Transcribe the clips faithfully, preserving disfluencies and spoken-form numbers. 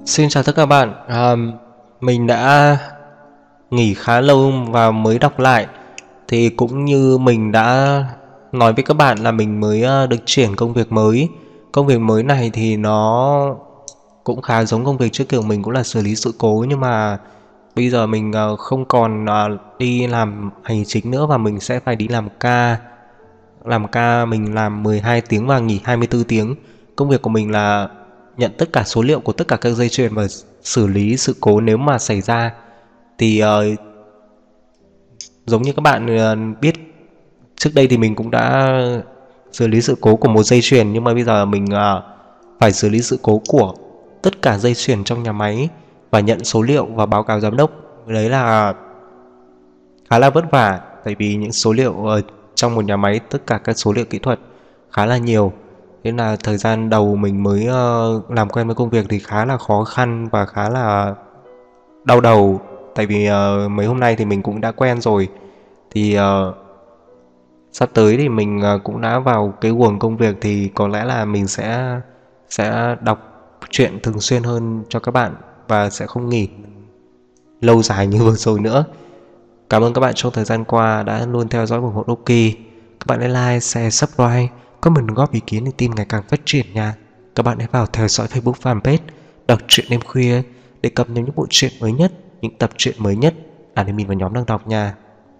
Xin chào tất cả các bạn. À, mình đã nghỉ khá lâu và mới đọc lại. Thì cũng như mình đã nói với các bạn là mình mới uh, được chuyển công việc mới. Công việc mới này thì nó cũng khá giống công việc trước kiểu mình cũng là xử lý sự cố. Nhưng mà bây giờ mình uh, không còn uh, đi làm hành chính nữa và mình sẽ phải đi làm ca. Làm ca mình làm mười hai tiếng và nghỉ hai mươi tư tiếng. Công việc của mình là nhận tất cả số liệu của tất cả các dây chuyền và xử lý sự cố nếu mà xảy ra. Thì uh, giống như các bạn uh, biết, trước đây thì mình cũng đã xử lý sự cố của một dây chuyền, nhưng mà bây giờ mình uh, phải xử lý sự cố của tất cả dây chuyền trong nhà máy và nhận số liệu và báo cáo giám đốc. Đấy là khá là vất vả, tại vì những số liệu uh, trong một nhà máy, tất cả các số liệu kỹ thuật khá là nhiều. Thế là thời gian đầu mình mới uh, làm quen với công việc thì khá là khó khăn và khá là đau đầu. Tại vì uh, mấy hôm nay thì mình cũng đã quen rồi. Thì uh, sắp tới thì mình uh, cũng đã vào cái guồng công việc, thì có lẽ là mình sẽ sẽ đọc truyện thường xuyên hơn cho các bạn và sẽ không nghỉ lâu dài như vừa rồi nữa. Cảm ơn các bạn trong thời gian qua đã luôn theo dõi ủng hộ Loki. Các bạn hãy like, share, subscribe, comment góp ý kiến để team ngày càng phát triển nha. Các bạn hãy vào theo dõi Facebook fanpage Đọc truyện đêm khuya để cập nhật những bộ truyện mới nhất, những tập truyện mới nhất admin và nhóm đang đọc nha.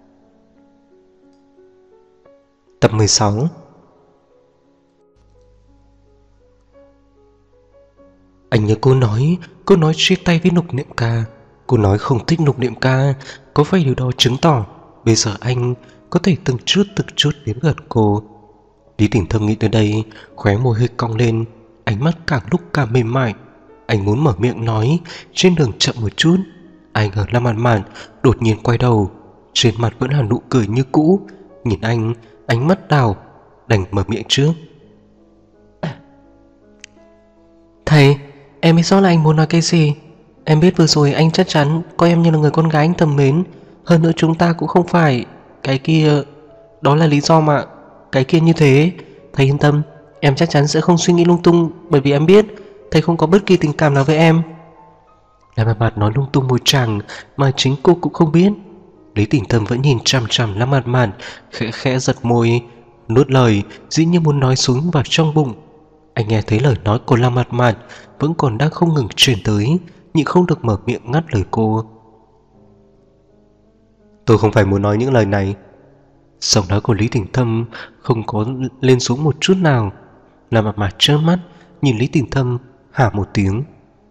Tập mười sáu. Anh nhớ cô nói, cô nói chia tay với Lục Niệm Ca. Cô nói không thích Lục Niệm Ca. Có phải điều đó chứng tỏ bây giờ anh có thể từng chút từng chút đến gần cô? Lý Tỉnh Thâm nghĩ tới đây, khóe môi hơi cong lên, ánh mắt càng lúc càng mềm mại. Anh muốn mở miệng nói, trên đường chậm một chút. Ai ngờ Lâm Mạn Mạn đột nhiên quay đầu, trên mặt vẫn là nụ cười như cũ, nhìn anh, ánh mắt đào, đành mở miệng trước. Thầy, em biết rõ là anh muốn nói cái gì. Em biết vừa rồi anh chắc chắn coi em như là người con gái anh thầm mến. Hơn nữa chúng ta cũng không phải cái kia. Đó là lý do mà cái kia như thế. Thầy yên tâm, em chắc chắn sẽ không suy nghĩ lung tung, bởi vì em biết thầy không có bất kỳ tình cảm nào với em. Lâm Mạn Mạn nói lung tung một tràng mà chính cô cũng không biết. Lý Tỉnh Thâm vẫn nhìn chằm chằm Lâm Mạn Mạn, khẽ khẽ giật môi, nuốt lời dĩ nhiên muốn nói xuống vào trong bụng. Anh nghe thấy lời nói của Lâm Mạn Mạn vẫn còn đang không ngừng truyền tới, nhưng không được mở miệng ngắt lời cô. Tôi không phải muốn nói những lời này. Giọng nói của Lý Tỉnh Thâm không có lên xuống một chút nào. Lâm Mạn Mạn trợn mắt nhìn Lý Tỉnh Thâm, hả một tiếng.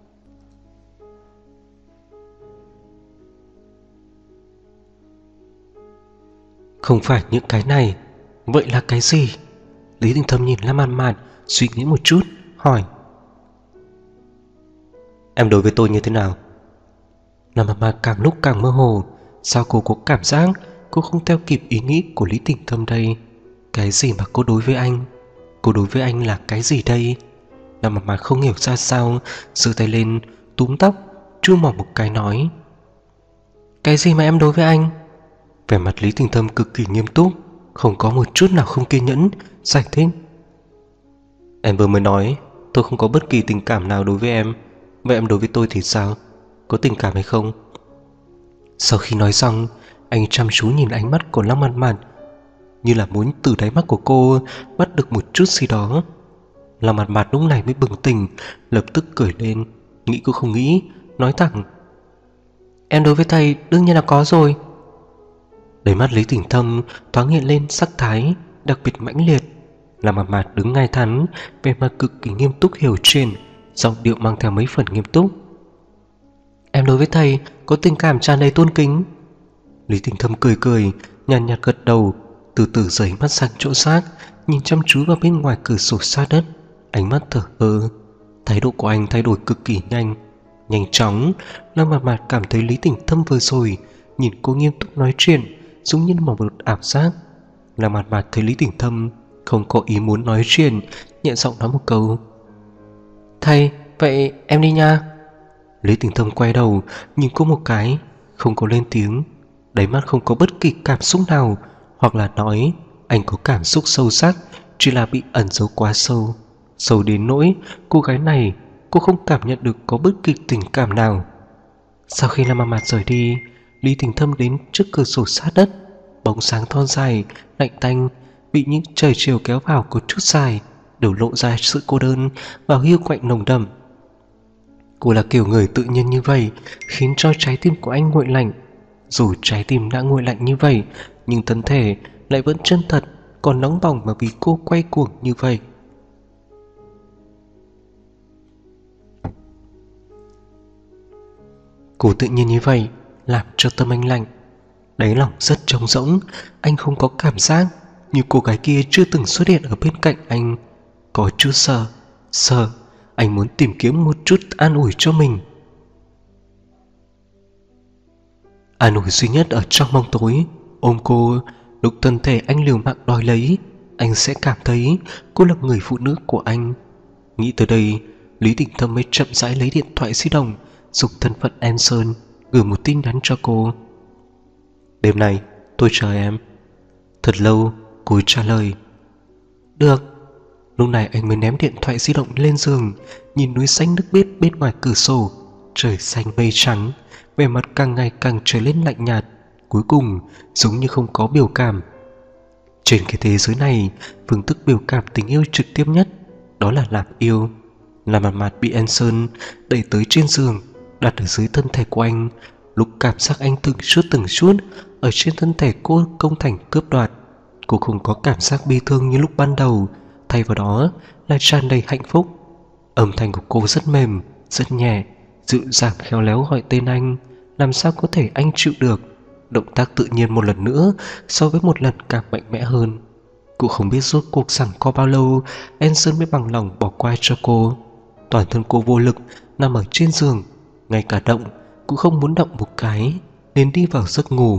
Không phải những cái này. Vậy là cái gì? Lý Tỉnh Thâm nhìn Lâm Mạn Mạn, suy nghĩ một chút, hỏi. Em đối với tôi như thế nào? Lâm Mạn Mạn càng lúc càng mơ hồ. Sao cô có cảm giác cô không theo kịp ý nghĩ của Lý Tỉnh Thâm đây? Cái gì mà cô đối với anh? Cô đối với anh là cái gì đây? Lâm Mạn Mạn không hiểu ra sao, giơ tay lên túm tóc, chu mỏ một cái nói. Cái gì mà em đối với anh? Vẻ mặt Lý Tỉnh Thâm cực kỳ nghiêm túc, không có một chút nào không kiên nhẫn, giải thích. Em vừa mới nói tôi không có bất kỳ tình cảm nào đối với em. Vậy em đối với tôi thì sao? Có tình cảm hay không? Sau khi nói xong, anh chăm chú nhìn ánh mắt của Lâm Mạn Mạn, như là muốn từ đáy mắt của cô bắt được một chút gì đó. Lâm Mạn Mạn lúc này mới bừng tỉnh, lập tức cười lên, nghĩ cũng không nghĩ, nói thẳng. Em đối với thầy đương nhiên là có rồi. Đáy mắt Lý Tỉnh Thâm thoáng hiện lên sắc thái đặc biệt mãnh liệt. Lâm Mạn Mạn đứng ngay thắn, vẻ mặt cực kỳ nghiêm túc hiểu chuyện, giọng điệu mang theo mấy phần nghiêm túc. Em đối với thầy có tình cảm tràn đầy tôn kính. Lý Tỉnh Thâm cười cười, nhàn nhạt, nhạt gật đầu, từ từ rời mắt sang chỗ khác, nhìn chăm chú vào bên ngoài cửa sổ xa đất, ánh mắt thở ơ. Thái độ của anh thay đổi cực kỳ nhanh, nhanh chóng. Lâm Mạn Mạn cảm thấy Lý Tỉnh Thâm vừa rồi nhìn cô nghiêm túc nói chuyện giống như một ảo giác. Lâm Mạn Mạn thấy Lý Tỉnh Thâm không có ý muốn nói chuyện, nhẹ giọng nói một câu. Thầy, vậy em đi nha. Lý Tỉnh Thâm quay đầu nhìn cô một cái, không có lên tiếng, đáy mắt không có bất kỳ cảm xúc nào, hoặc là nói anh có cảm xúc sâu sắc, chỉ là bị ẩn giấu quá sâu, sâu đến nỗi cô gái này cô không cảm nhận được có bất kỳ tình cảm nào. Sau khi Lâm Mạt Mạt rời đi, Lý Tình Thâm đến trước cửa sổ sát đất. Bóng sáng thon dài, lạnh tanh bị những trời chiều kéo vào có chút dài, đều lộ ra sự cô đơn và hiu quạnh nồng đậm. Cô là kiểu người tự nhiên như vậy, khiến cho trái tim của anh nguội lạnh. Dù trái tim đã nguội lạnh như vậy, nhưng thân thể lại vẫn chân thật, còn nóng bỏng mà vì cô quay cuồng như vậy. Cô tự nhiên như vậy làm cho tâm anh lạnh. Đáy lòng rất trống rỗng, anh không có cảm giác như cô gái kia chưa từng xuất hiện ở bên cạnh anh. Có chút sợ, sợ, anh muốn tìm kiếm một chút an ủi cho mình. An ủi duy nhất ở trong bóng tối, ôm cô, lúc thân thể anh liều mạng đòi lấy, anh sẽ cảm thấy cô là người phụ nữ của anh. Nghĩ tới đây, Lý Tình Thâm mới chậm rãi lấy điện thoại di động, dùng thân phận Anson gửi một tin nhắn cho cô. Đêm nay tôi chờ em. Thật lâu cô trả lời. Được. Lúc này anh mới ném điện thoại di động lên giường, nhìn núi xanh nước biếc bên ngoài cửa sổ, trời xanh mây trắng, vẻ mặt càng ngày càng trở lên lạnh nhạt, cuối cùng giống như không có biểu cảm. Trên cái thế giới này, phương thức biểu cảm tình yêu trực tiếp nhất đó là làm yêu. Làm Mạt Mạt bị Anson đẩy tới trên giường, đặt ở dưới thân thể của anh, lúc cảm giác anh từng chút từng chút ở trên thân thể cô công thành cướp đoạt. Cô không có cảm giác bi thương như lúc ban đầu, thay vào đó là tràn đầy hạnh phúc. Âm thanh của cô rất mềm, rất nhẹ, dịu dàng khéo léo gọi tên anh. Làm sao có thể anh chịu được? Động tác tự nhiên một lần nữa so với một lần càng mạnh mẽ hơn. Cô không biết rốt cuộc rằng có bao lâu Anson mới bằng lòng bỏ qua cho cô. Toàn thân cô vô lực nằm ở trên giường, ngay cả động cũng không muốn động một cái, nên đi vào giấc ngủ.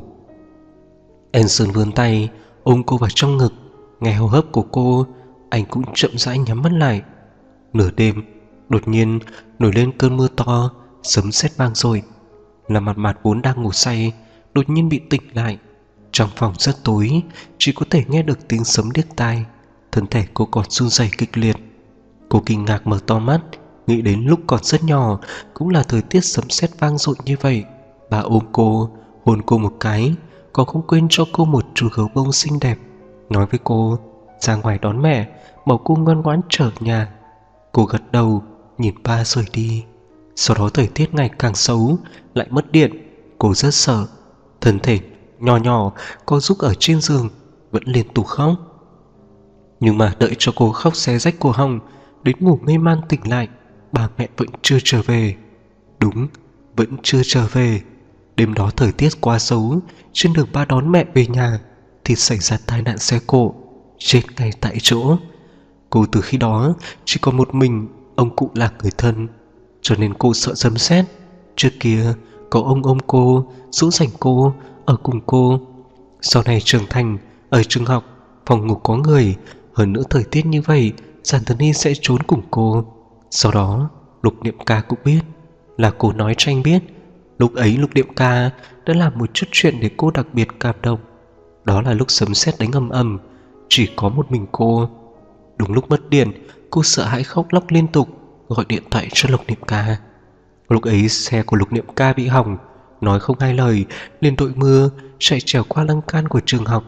Anson vươn tay ôm cô vào trong ngực, nghe hô hấp của cô, anh cũng chậm rãi nhắm mắt lại. Nửa đêm, đột nhiên nổi lên cơn mưa to, sấm sét vang dội. Làm Mạt Mạt vốn đang ngủ say, đột nhiên bị tỉnh lại. Trong phòng rất tối, chỉ có thể nghe được tiếng sấm điếc tai. Thân thể cô còn run rẩy kịch liệt. Cô kinh ngạc mở to mắt, nghĩ đến lúc còn rất nhỏ cũng là thời tiết sấm sét vang dội như vậy. Bà ôm cô, hôn cô một cái, còn không quên cho cô một chú gấu bông xinh đẹp, nói với cô ra ngoài đón mẹ, bảo cô ngoan ngoãn trở nhà. Cô gật đầu, nhìn ba rời đi. Sau đó thời tiết ngày càng xấu, lại mất điện. Cô rất sợ, thân thể nhỏ nhỏ co rúm ở trên giường, vẫn liên tục khóc. Nhưng mà đợi cho cô khóc xé rách cổ họng, đến ngủ mê man tỉnh lại, bà mẹ vẫn chưa trở về. Đúng, vẫn chưa trở về. Đêm đó thời tiết quá xấu, trên đường ba đón mẹ về nhà thì xảy ra tai nạn xe cộ, chết ngay tại chỗ. Cô từ khi đó chỉ còn một mình ông cụ là người thân, cho nên cô sợ sấm sét. Trước kia có ông ôm cô, dỗ dành cô, ở cùng cô. Sau này trưởng thành, ở trường học, phòng ngủ có người, hơn nữa thời tiết như vậy, Giản Thần Hy sẽ trốn cùng cô. Sau đó Lục Niệm Ca cũng biết, là cô nói cho anh biết. Lúc ấy Lục Niệm Ca đã làm một chút chuyện để cô đặc biệt cảm động. Đó là lúc sấm sét đánh ầm ầm, chỉ có một mình cô. Đúng lúc mất điện, cô sợ hãi khóc lóc liên tục, gọi điện thoại cho Lục Niệm Ca. Lúc ấy xe của Lục Niệm Ca bị hỏng, nói không hai lời, liền đội mưa chạy trèo qua lan can của trường học.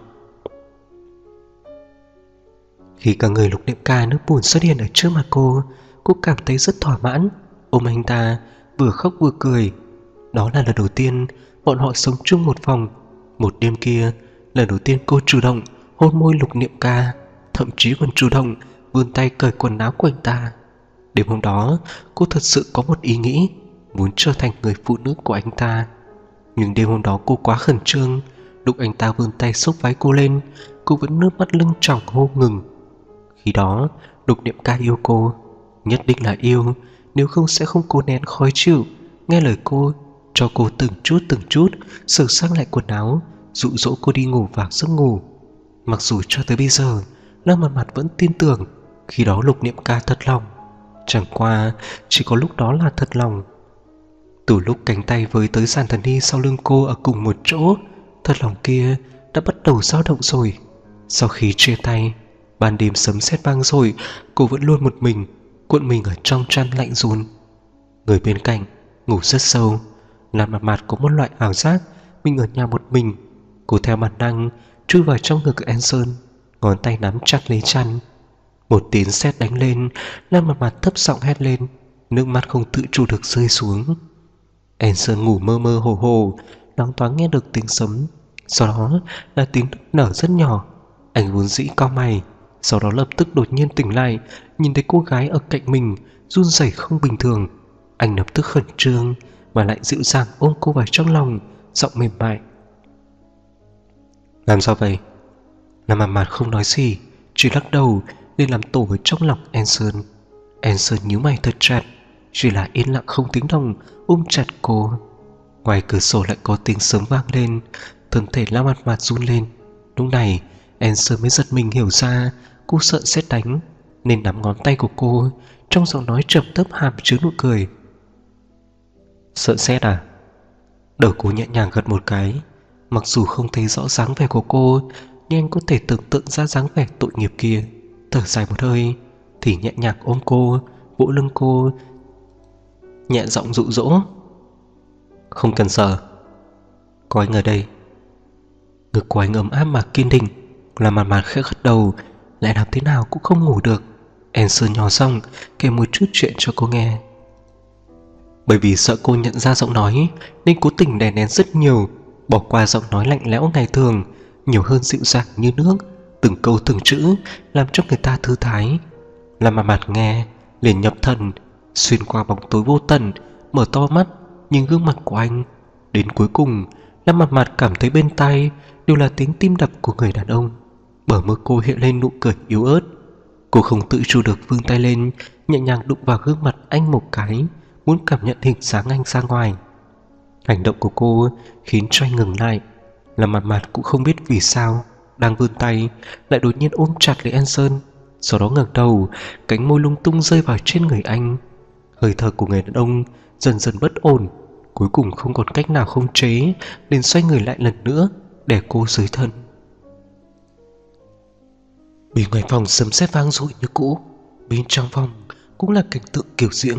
Khi cả người Lục Niệm Ca nước bùn xuất hiện ở trước mặt cô, cô cảm thấy rất thỏa mãn, ôm anh ta vừa khóc vừa cười. Đó là lần đầu tiên bọn họ sống chung một phòng. Một đêm kia, lần đầu tiên cô chủ động hôn môi Lục Niệm Ca, thậm chí còn chủ động vươn tay cởi quần áo của anh ta. Đêm hôm đó, cô thật sự có một ý nghĩ, muốn trở thành người phụ nữ của anh ta. Nhưng đêm hôm đó cô quá khẩn trương, lúc anh ta vươn tay xốc váy cô lên, cô vẫn nước mắt lưng tròng hô ngừng. Khi đó, Lục Niệm Ca yêu cô, nhất định là yêu, nếu không sẽ không cố nén khó chịu, nghe lời cô, cho cô từng chút từng chút sửa sang lại quần áo, dụ dỗ cô đi ngủ vào giấc ngủ. Mặc dù cho tới bây giờ, Lâm Mạt Mạt vẫn tin tưởng khi đó Lục Niệm Ca thật lòng. Chẳng qua chỉ có lúc đó là thật lòng. Từ lúc cánh tay với tới Giản Thần Hy sau lưng cô ở cùng một chỗ, thật lòng kia đã bắt đầu dao động rồi. Sau khi chia tay, ban đêm sấm sét vang rồi, cô vẫn luôn một mình, cuộn mình ở trong chăn lạnh run. Người bên cạnh ngủ rất sâu, làm mặt mặt có một loại ảo giác mình ở nhà một mình. Cô theo bản năng chui vào trong ngực Anson, ngón tay nắm chặt lấy chăn. Một tiếng sét đánh lên, làm mặt mặt thấp giọng hét lên, nước mắt không tự chủ được rơi xuống. Anson ngủ mơ mơ hồ hồ, loáng thoáng nghe được tiếng sấm, sau đó là tiếng nức nở rất nhỏ. Anh vốn dĩ cau mày, sau đó lập tức đột nhiên tỉnh lại, nhìn thấy cô gái ở cạnh mình run rẩy không bình thường. Anh lập tức khẩn trương mà lại dịu dàng ôm cô vào trong lòng, giọng mềm mại: "Làm sao vậy?" Làm mặt mặt không nói gì, chỉ lắc đầu để làm tổ ở trong lòng Anson. Anson nhíu mày thật chặt, chỉ là yên lặng không tiếng động ôm chặt cô. Ngoài cửa sổ lại có tiếng sấm vang lên, thân thể La Mặt Mặt run lên. Lúc này Anson mới giật mình hiểu ra cô sợ sét đánh, nên nắm ngón tay của cô, trong giọng nói trầm thấp hàm chứa nụ cười. "Sợ sét à?" Đầu cô nhẹ nhàng gật một cái. Mặc dù không thấy rõ dáng vẻ của cô, nhưng anh có thể tưởng tượng ra dáng vẻ tội nghiệp kia. Thở dài một hơi thì nhẹ nhàng ôm cô, vỗ lưng cô, nhẹ giọng dụ dỗ: "Không cần sợ, có anh ở đây." Ngực của anh ấm áp mà kiên định, là Mặt Mặt khẽ gật đầu, lại làm thế nào cũng không ngủ được. Anson nhỏ giọng kể một chút chuyện cho cô nghe. Bởi vì sợ cô nhận ra giọng nói nên cố tình đè nén rất nhiều, bỏ qua giọng nói lạnh lẽo ngày thường, nhiều hơn dịu dàng như nước, từng câu từng chữ làm cho người ta thư thái. Làm Mặt Mặt nghe liền nhập thần, xuyên qua bóng tối vô tận, mở to mắt nhìn gương mặt của anh. Đến cuối cùng, Lâm Mặt Mặt cảm thấy bên tai đều là tiếng tim đập của người đàn ông. Bờ môi cô hiện lên nụ cười yếu ớt. Cô không tự chủ được vươn tay lên, nhẹ nhàng đụng vào gương mặt anh một cái, muốn cảm nhận hình dáng anh ra ngoài. Hành động của cô khiến cho anh ngừng lại. Lâm Mặt Mặt cũng không biết vì sao, đang vươn tay lại đột nhiên ôm chặt lấy Anson. Sau đó ngẩng đầu, cánh môi lung tung rơi vào trên người anh. Hơi thở của người đàn ông dần dần bất ổn, cuối cùng không còn cách nào khống chế, liền xoay người lại lần nữa để cô dưới thân. Bên ngoài phòng sấm sét vang dội như cũ, bên trong phòng cũng là cảnh tượng kiểu diễm.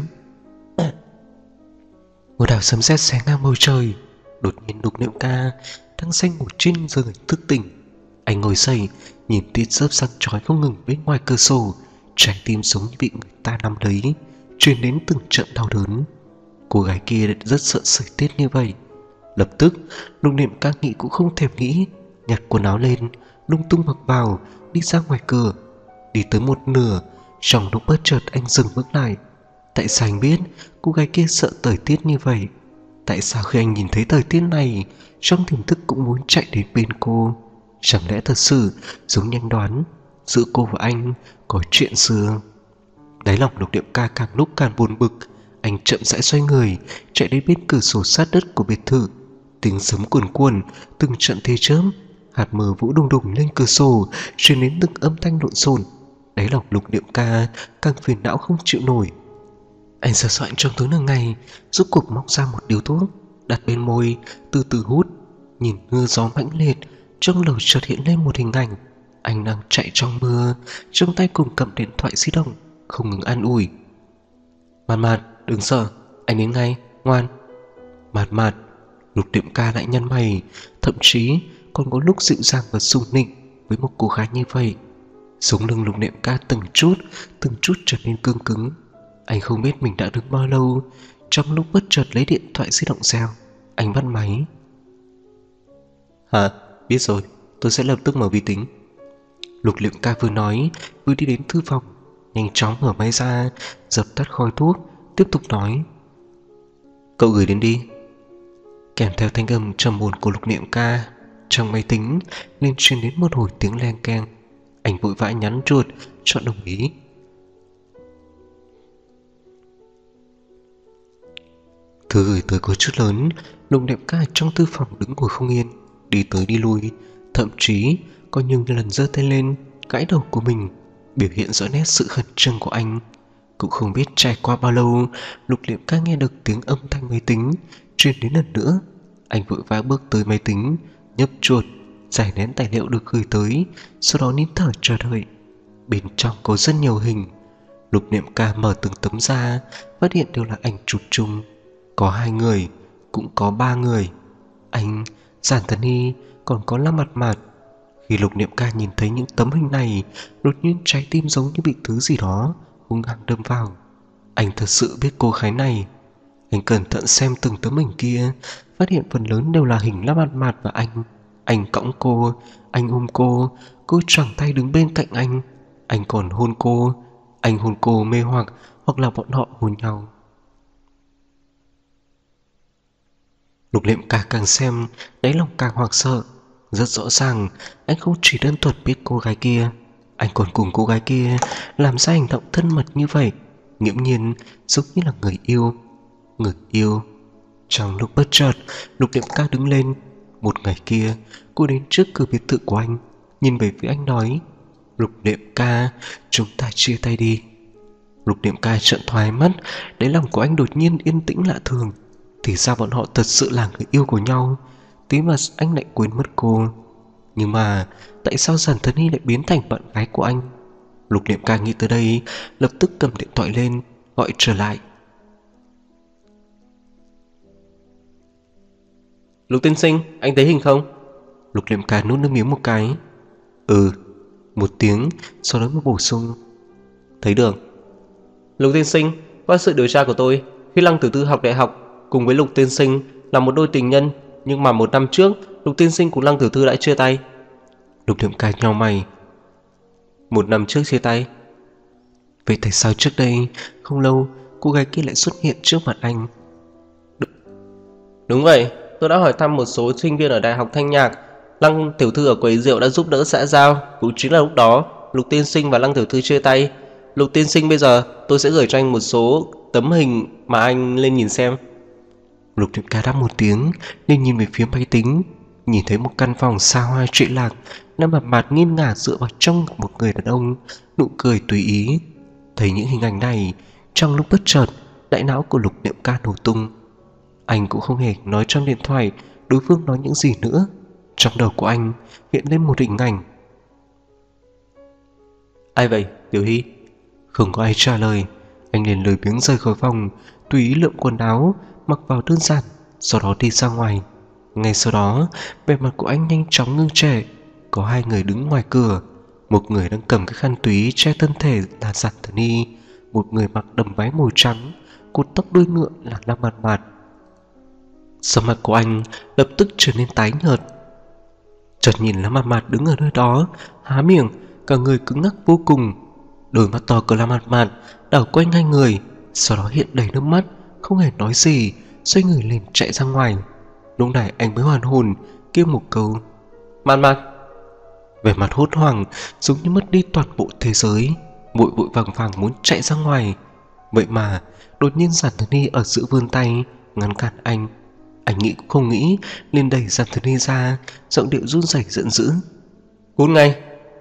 Một đạo sấm sét xé ngang bầu trời. Đột nhiên Lục Niệm Ca đang say ngủ trên giường thức tỉnh. Anh ngồi dậy, nhìn tia chớp sáng chói không ngừng bên ngoài cửa sổ, trái tim giống như bị người ta nắm lấy, truyền đến từng trận đau đớn. Cô gái kia rất sợ sợi tiết như vậy. Lập tức Lục Niệm Ca nghĩ cũng không thèm nghĩ, nhặt quần áo lên, lung tung mặc vào, đi ra ngoài cửa. Đi tới một nửa, trong lúc bất chợt anh dừng bước lại. Tại sao anh biết cô gái kia sợ thời tiết như vậy? Tại sao khi anh nhìn thấy thời tiết này, trong tiềm thức cũng muốn chạy đến bên cô? Chẳng lẽ thật sự giống như anh đoán, giữa cô và anh có chuyện xưa? Đáy lòng Lục Niệm Ca càng lúc càng buồn bực. Anh chậm rãi xoay người, chạy đến bên cửa sổ sát đất của biệt thự. Tiếng sấm cuồn cuộn, từng trận tia chớp, hạt mưa vũ đùng đùng lên cửa sổ, truyền đến từng âm thanh lộn xộn. Đáy lòng Lục Niệm Ca càng phiền não không chịu nổi. Anh sờ soạn trong túi nửa ngày, rốt cuộc móc ra một điếu thuốc, đặt bên môi, từ từ hút. Nhìn mưa gió mãnh liệt, trong đầu chợt hiện lên một hình ảnh. Anh đang chạy trong mưa, trong tay cùng cầm điện thoại di động, không ngừng an ủi: "Mạt Mạt, đừng sợ, anh đến ngay, ngoan." "Mạt Mạt." Lục Niệm Ca lại nhăn mày, thậm chí còn có lúc dịu dàng và sủng nịnh với một cô gái như vậy. Sống lưng Lục Niệm Ca từng chút, từng chút trở nên cương cứng. Anh không biết mình đã đứng bao lâu. Trong lúc bất chợt lấy điện thoại di động reo, anh bắt máy. "Hả? Biết rồi, tôi sẽ lập tức mở vi tính." Lục Niệm Ca vừa nói vừa đi đến thư phòng, nhanh chóng mở máy ra, dập tắt khói thuốc, tiếp tục nói: "Cậu gửi đến đi." Kèm theo thanh âm trầm buồn của Lục Niệm Ca, trong máy tính liền truyền đến một hồi tiếng leng keng. Anh vội vã nhắn chuột chọn đồng ý. Thư gửi tới có chút lớn. Lục Niệm Ca trong thư phòng đứng ngồi không yên, đi tới đi lui, thậm chí có nhiều lần giơ tay lên gãi đầu của mình, biểu hiện rõ nét sự khẩn trương của anh. Cũng không biết trải qua bao lâu, Lục Niệm Ca nghe được tiếng âm thanh máy tính truyền đến lần nữa. Anh vội vã bước tới máy tính, nhấp chuột, giải nén tài liệu được gửi tới, sau đó nín thở chờ đợi. Bên trong có rất nhiều hình. Lục Niệm Ca mở từng tấm ra, phát hiện đều là ảnh chụp chung. Có hai người, cũng có ba người. Anh, Giản Thần Hy, còn có Lâm Mạt Mạt. Khi Lục Niệm Ca nhìn thấy những tấm hình này, đột nhiên trái tim giống như bị thứ gì đó hung hăng đâm vào. Anh thật sự biết cô gái này. Anh cẩn thận xem từng tấm hình kia, phát hiện phần lớn đều là hình Lâm Mạt Mạt và anh. Anh cõng cô, anh ôm cô, cô choàng tay đứng bên cạnh anh. Anh còn hôn cô, anh hôn cô mê hoặc, hoặc là bọn họ hôn nhau. Lục Niệm Ca càng xem, đáy lòng càng hoảng sợ. Rất rõ ràng, anh không chỉ đơn thuần biết cô gái kia, anh còn cùng cô gái kia làm ra hành động thân mật như vậy, nghiễm nhiên giống như là người yêu. Người yêu. Trong lúc bất chợt, Lục Niệm Ca đứng lên. Một ngày kia, cô đến trước cửa biệt thự của anh, nhìn về phía anh nói: Lục Niệm Ca, chúng ta chia tay đi. Lục Niệm Ca trợn thoái mắt, đáy lòng của anh đột nhiên yên tĩnh lạ thường. Thì ra bọn họ thật sự là người yêu của nhau. Thế mà anh lại quên mất cô. Nhưng mà tại sao Giản Thần Hy lại biến thành bạn gái của anh? Lục Niệm Ca nghĩ tới đây, lập tức cầm điện thoại lên, gọi trở lại. Lục tiên sinh, anh thấy hình không? Lục Niệm Ca nuốt nước miếng một cái. Ừ, một tiếng, sau đó mới bổ sung. Thấy được. Lục tiên sinh, qua sự điều tra của tôi, khi Lăng Tiểu Thư học đại học cùng với Lục tiên sinh là một đôi tình nhân, nhưng mà một năm trước Lục tiên sinh cùng Lăng Tiểu Thư đã chia tay. Lục Niệm Ca nhíu mày. Một năm trước chia tay? Vậy tại sao trước đây không lâu cô gái kia lại xuất hiện trước mặt anh? Đ Đúng vậy, tôi đã hỏi thăm một số sinh viên ở Đại học Thanh Nhạc. Lăng Tiểu Thư ở quầy rượu đã giúp đỡ xã giao. Cũng chính là lúc đó Lục tiên sinh và Lăng Tiểu Thư chia tay. Lục tiên sinh, bây giờ tôi sẽ gửi cho anh một số tấm hình mà anh lên nhìn xem. Lục Niệm Ca đáp một tiếng, nên nhìn về phía máy tính, nhìn thấy một căn phòng xa hoa trụy lạc, Lâm Mạt Mạt nghiêng ngả dựa vào trong một người đàn ông, nụ cười tùy ý. Thấy những hình ảnh này, trong lúc bất chợt, đại não của Lục Niệm Ca nổ tung. Anh cũng không hề nói trong điện thoại đối phương nói những gì nữa. Trong đầu của anh hiện lên một hình ảnh. Ai vậy, Tiểu Hy? Không có ai trả lời. Anh liền lười biếng rời khỏi phòng, tùy ý lượm quần áo, mặc vào đơn giản, sau đó đi ra ngoài. Ngay sau đó, vẻ mặt của anh nhanh chóng ngưng trệ. Có hai người đứng ngoài cửa. Một người đang cầm cái khăn túy che thân thể là Giản Thần Hy, một người mặc đầm váy màu trắng, cột tóc đuôi ngựa là Lâm Mạt Mạt. Sắc mặt của anh lập tức trở nên tái nhợt. Chợt nhìn Lâm Mạt Mạt đứng ở nơi đó, há miệng, cả người cứng ngắc vô cùng. Đôi mắt to của Lâm Mạt Mạt đảo quanh hai người, sau đó hiện đầy nước mắt, không hề nói gì, xoay người lên chạy ra ngoài. Lúc này anh mới hoàn hồn, kêu một câu: Mạt Mạt. Vẻ mặt hốt hoảng, giống như mất đi toàn bộ thế giới, vội vội vàng vàng muốn chạy ra ngoài. Vậy mà đột nhiên Giản Thần Hy ở giữa vươn tay ngăn cản anh. Anh nghĩ cũng không nghĩ, liền đẩy Giản Thần Hy ra, giọng điệu run rẩy giận dữ: Cút ngay.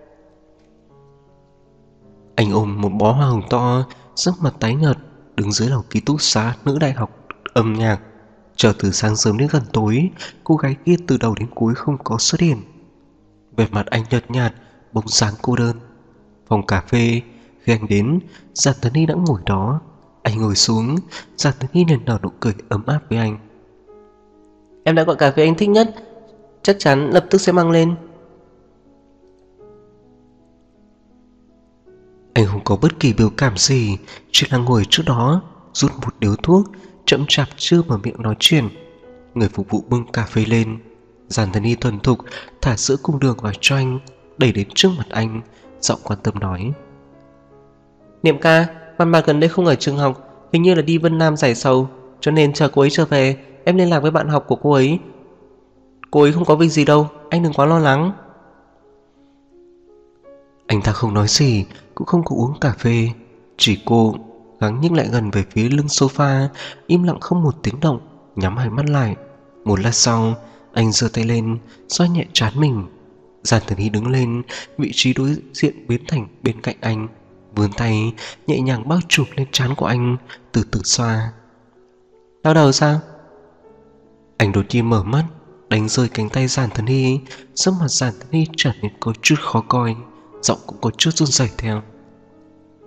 Anh ôm một bó hoa hồng to, sắc mặt tái nhợt, đứng dưới lầu ký túc xá nữ đại học âm nhạc. Chờ từ sáng sớm đến gần tối, cô gái kia từ đầu đến cuối không có xuất hiện. Vẻ mặt anh nhợt nhạt, bóng dáng cô đơn. Phòng cà phê, khi anh đến, Giản Thần Hy đã ngồi đó. Anh ngồi xuống, Giản Thần Hy liền nở nụ cười ấm áp với anh. Em đã gọi cà phê anh thích nhất, chắc chắn lập tức sẽ mang lên. Anh không có bất kỳ biểu cảm gì, chỉ là ngồi trước đó, rút một điếu thuốc, chậm chạp chưa mở miệng nói chuyện. Người phục vụ bưng cà phê lên. Giản Thần Hy thuần thục thả sữa cùng đường vào cho anh, đẩy đến trước mặt anh, giọng quan tâm nói: Niệm Ca, Mạt Mạt gần đây không ở trường học, hình như là đi Vân Nam giải sầu, cho nên chờ cô ấy trở về, em liên lạc với bạn học của cô ấy. Cô ấy không có việc gì đâu, anh đừng quá lo lắng. Anh ta không nói gì, cũng không có uống cà phê. Chỉ cô gắng nhích lại gần về phía lưng sofa, im lặng không một tiếng động, nhắm hai mắt lại. Một lát sau, anh giơ tay lên, xoa nhẹ trán mình. Giản Thần Hy đứng lên, vị trí đối diện biến thành bên cạnh anh, vươn tay nhẹ nhàng bao trùm lên trán của anh, từ từ xoa. Đau đầu sao? Anh đột nhiên mở mắt, đánh rơi cánh tay Giản Thần Hy. Sắc mặt Giản Thần Hy trở nên có chút khó coi, giọng cũng có chút run rẩy theo.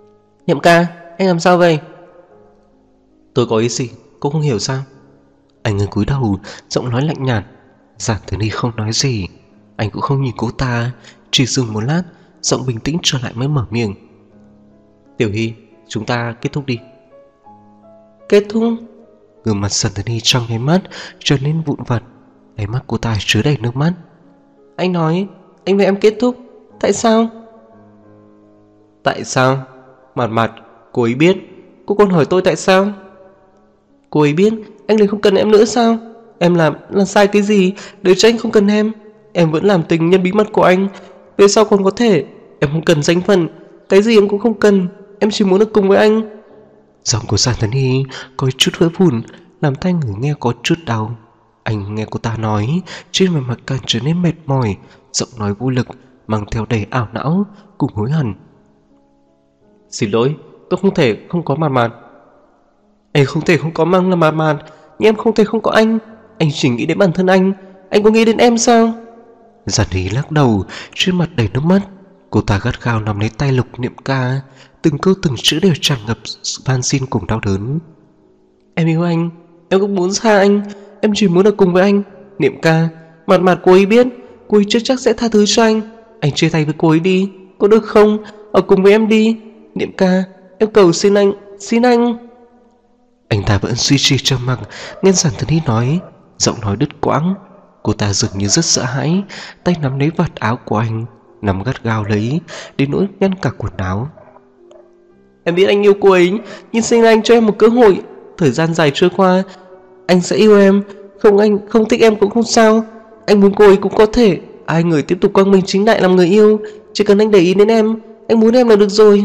Niệm ca, anh làm sao vậy? Tôi có ý gì, cô không hiểu sao? Anh ấy cúi đầu, giọng nói lạnh nhạt. Giản Tử Ni không nói gì. Anh cũng không nhìn cô ta, chỉ dừng một lát, giọng bình tĩnh trở lại mới mở miệng. Tiểu Hy, chúng ta kết thúc đi. Kết thúc? Gương mặt Giản Tử Ni trong nháy mắt trở nên vụn vặt, đáy mắt cô ta chứa đầy nước mắt. Anh nói, anh với em kết thúc, tại sao? Tại sao? Mặt mặt, cô ấy biết. Cô còn hỏi tôi tại sao? Cô ấy biết anh liền không cần em nữa sao? Em làm làm sai cái gì để cho anh không cần em? Em vẫn làm tình nhân bí mật của anh. Về sau còn có thể. Em không cần danh phận, cái gì em cũng không cần. Em chỉ muốn được cùng với anh. Giọng của Giản Tử Ni có chút vỡ vụn, làm tai người nghe có chút đau. Anh nghe cô ta nói, trên mặt mặt càng trở nên mệt mỏi, giọng nói vô lực, mang theo đầy ảo não cùng hối hận. Xin lỗi, tôi không thể không có Mạt Mạt. Anh không thể không có Mang là Mạt Mạt, nhưng em không thể không có anh. Anh chỉ nghĩ đến bản thân anh, anh có nghĩ đến em sao? Giản Ý lắc đầu, trên mặt đầy nước mắt. Cô ta gắt gao nắm lấy tay Lục Niệm Ca, từng câu từng chữ đều tràn ngập sự van xin cùng đau đớn. Em yêu anh, em cũng muốn xa anh, em chỉ muốn ở cùng với anh. Niệm Ca, Mạt Mạt cô ấy biết, cô ấy chưa chắc sẽ tha thứ cho anh. Anh chia tay với cô ấy đi, có được không? Ở cùng với em đi. Niệm Ca, em cầu xin anh, xin anh. Anh ta vẫn duy trì trầm mặc, nghe Giản Tử Ni nói, giọng nói đứt quãng. Cô ta dường như rất sợ hãi, tay nắm lấy vạt áo của anh, nắm gắt gao lấy, đến nỗi nhăn cả quần áo. Em biết anh yêu cô ấy, nhưng xin anh cho em một cơ hội. Thời gian dài trôi qua, anh sẽ yêu em. Không anh không thích em cũng không sao. Anh muốn cô ấy cũng có thể. Hai người tiếp tục quang minh chính đại làm người yêu. Chỉ cần anh để ý đến em, anh muốn em là được rồi.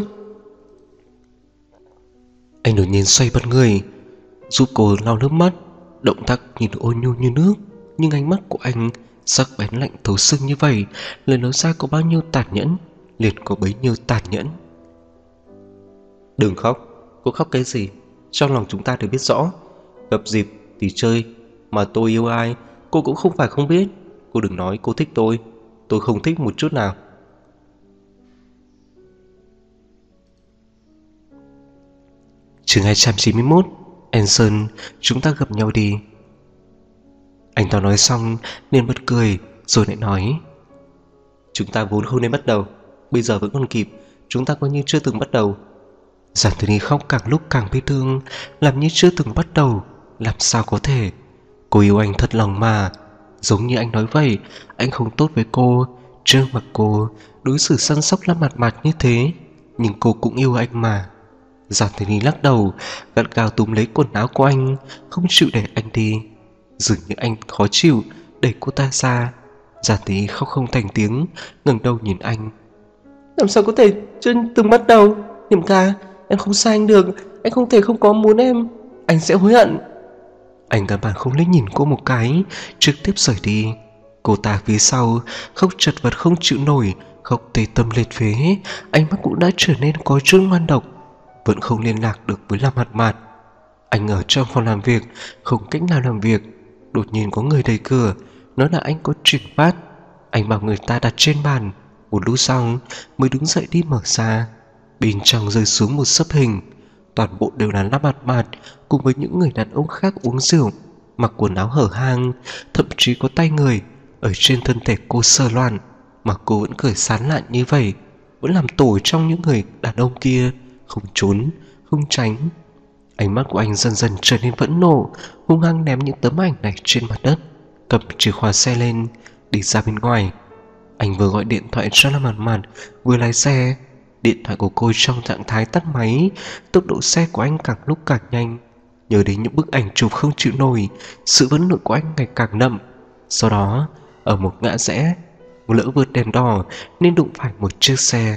Anh đột nhiên xoay bật người, giúp cô lau nước mắt. Động tác nhìn ôn nhu như nước, nhưng ánh mắt của anh sắc bén lạnh thấu xương như vậy. Lời nói ra có bao nhiêu tàn nhẫn, liền có bấy nhiêu tàn nhẫn. Đừng khóc, cô khóc cái gì? Trong lòng chúng ta đều biết rõ. Gặp dịp thì chơi, mà tôi yêu ai cô cũng không phải không biết. Cô đừng nói cô thích tôi, tôi không thích một chút nào. Chương hai trăm chín mươi mốt. Anson, chúng ta gặp nhau đi. Anh ta nói xong nên bật cười, rồi lại nói, chúng ta vốn không nên bắt đầu, bây giờ vẫn còn kịp. Chúng ta coi như chưa từng bắt đầu. Giản Tử Ni khóc càng lúc càng bi thương. Làm như chưa từng bắt đầu, làm sao có thể? Cô yêu anh thật lòng mà. Giống như anh nói vậy, anh không tốt với cô, trơ mặt cô, đối xử săn sóc lắm mặt mặt như thế. Nhưng cô cũng yêu anh mà. Giản Tử Ni lắc đầu, gắt gao túm lấy quần áo của anh, không chịu để anh đi. Dường như anh khó chịu, đẩy cô ta ra. Giản Tử Ni khóc không thành tiếng, ngẩng đầu nhìn anh. Làm sao có thể chưa từng bắt đầu? Niệm Ca, em không sai anh được. Anh không thể không có muốn em. Anh sẽ hối hận. Anh căn bản không liếc nhìn cô một cái, trực tiếp rời đi. Cô ta phía sau khóc chật vật không chịu nổi, khóc tê tâm liệt phế. Ánh mắt cũng đã trở nên có chút ngoan độc. Vẫn không liên lạc được với Lam Mạt Mạt. Anh ở trong phòng làm việc, không cách nào làm việc. Đột nhiên có người đẩy cửa, nói là anh có chuyện phát. Anh bảo người ta đặt trên bàn. Một lúc sau mới đứng dậy đi mở ra. Bên trong rơi xuống một xấp hình. Toàn bộ đều là Lam Mạt Mạt cùng với những người đàn ông khác uống rượu, mặc quần áo hở hang, thậm chí có tay người ở trên thân thể cô sờ loạn, mà cô vẫn cười sán lạn như vậy, vẫn làm tổ trong những người đàn ông kia, không trốn, không tránh. Ánh mắt của anh dần dần trở nên phẫn nộ, hung hăng ném những tấm ảnh này trên mặt đất, cầm chìa khóa xe lên, đi ra bên ngoài. Anh vừa gọi điện thoại cho Lam Mạt Mạt, vừa lái xe. Điện thoại của cô trong trạng thái tắt máy, tốc độ xe của anh càng lúc càng nhanh. Nhớ đến những bức ảnh chụp không chịu nổi, sự vấn nộ của anh ngày càng đậm. Sau đó, ở một ngã rẽ, lỡ vượt đèn đỏ nên đụng phải một chiếc xe.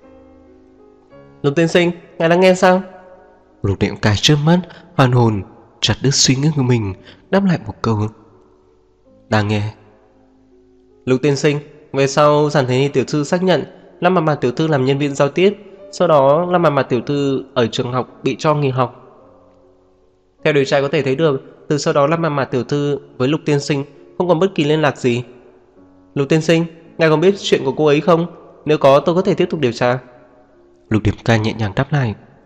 Lục tiên sinh, ngài đang nghe sao? Lục Niệm Ca chớp mắt, hoàn hồn, chặt đứt suy nghĩ của mình, đáp lại một câu. Đang nghe. Lục tiên sinh, về sau Giản Tử Ni tiểu thư xác nhận Lam Mạt Mạt tiểu thư làm nhân viên giao tiếp. Sau đó Lam Mạt Mạt tiểu thư ở trường học bị cho nghỉ học. Theo điều tra có thể thấy được, từ sau đó Lam Mạt Mạt tiểu thư với Lục tiên sinh không còn bất kỳ liên lạc gì. Lục tiên sinh, ngài còn biết chuyện của cô ấy không? Nếu có, tôi có thể tiếp tục điều tra. Lục Niệm Ca nhẹ nhàng đáp lại.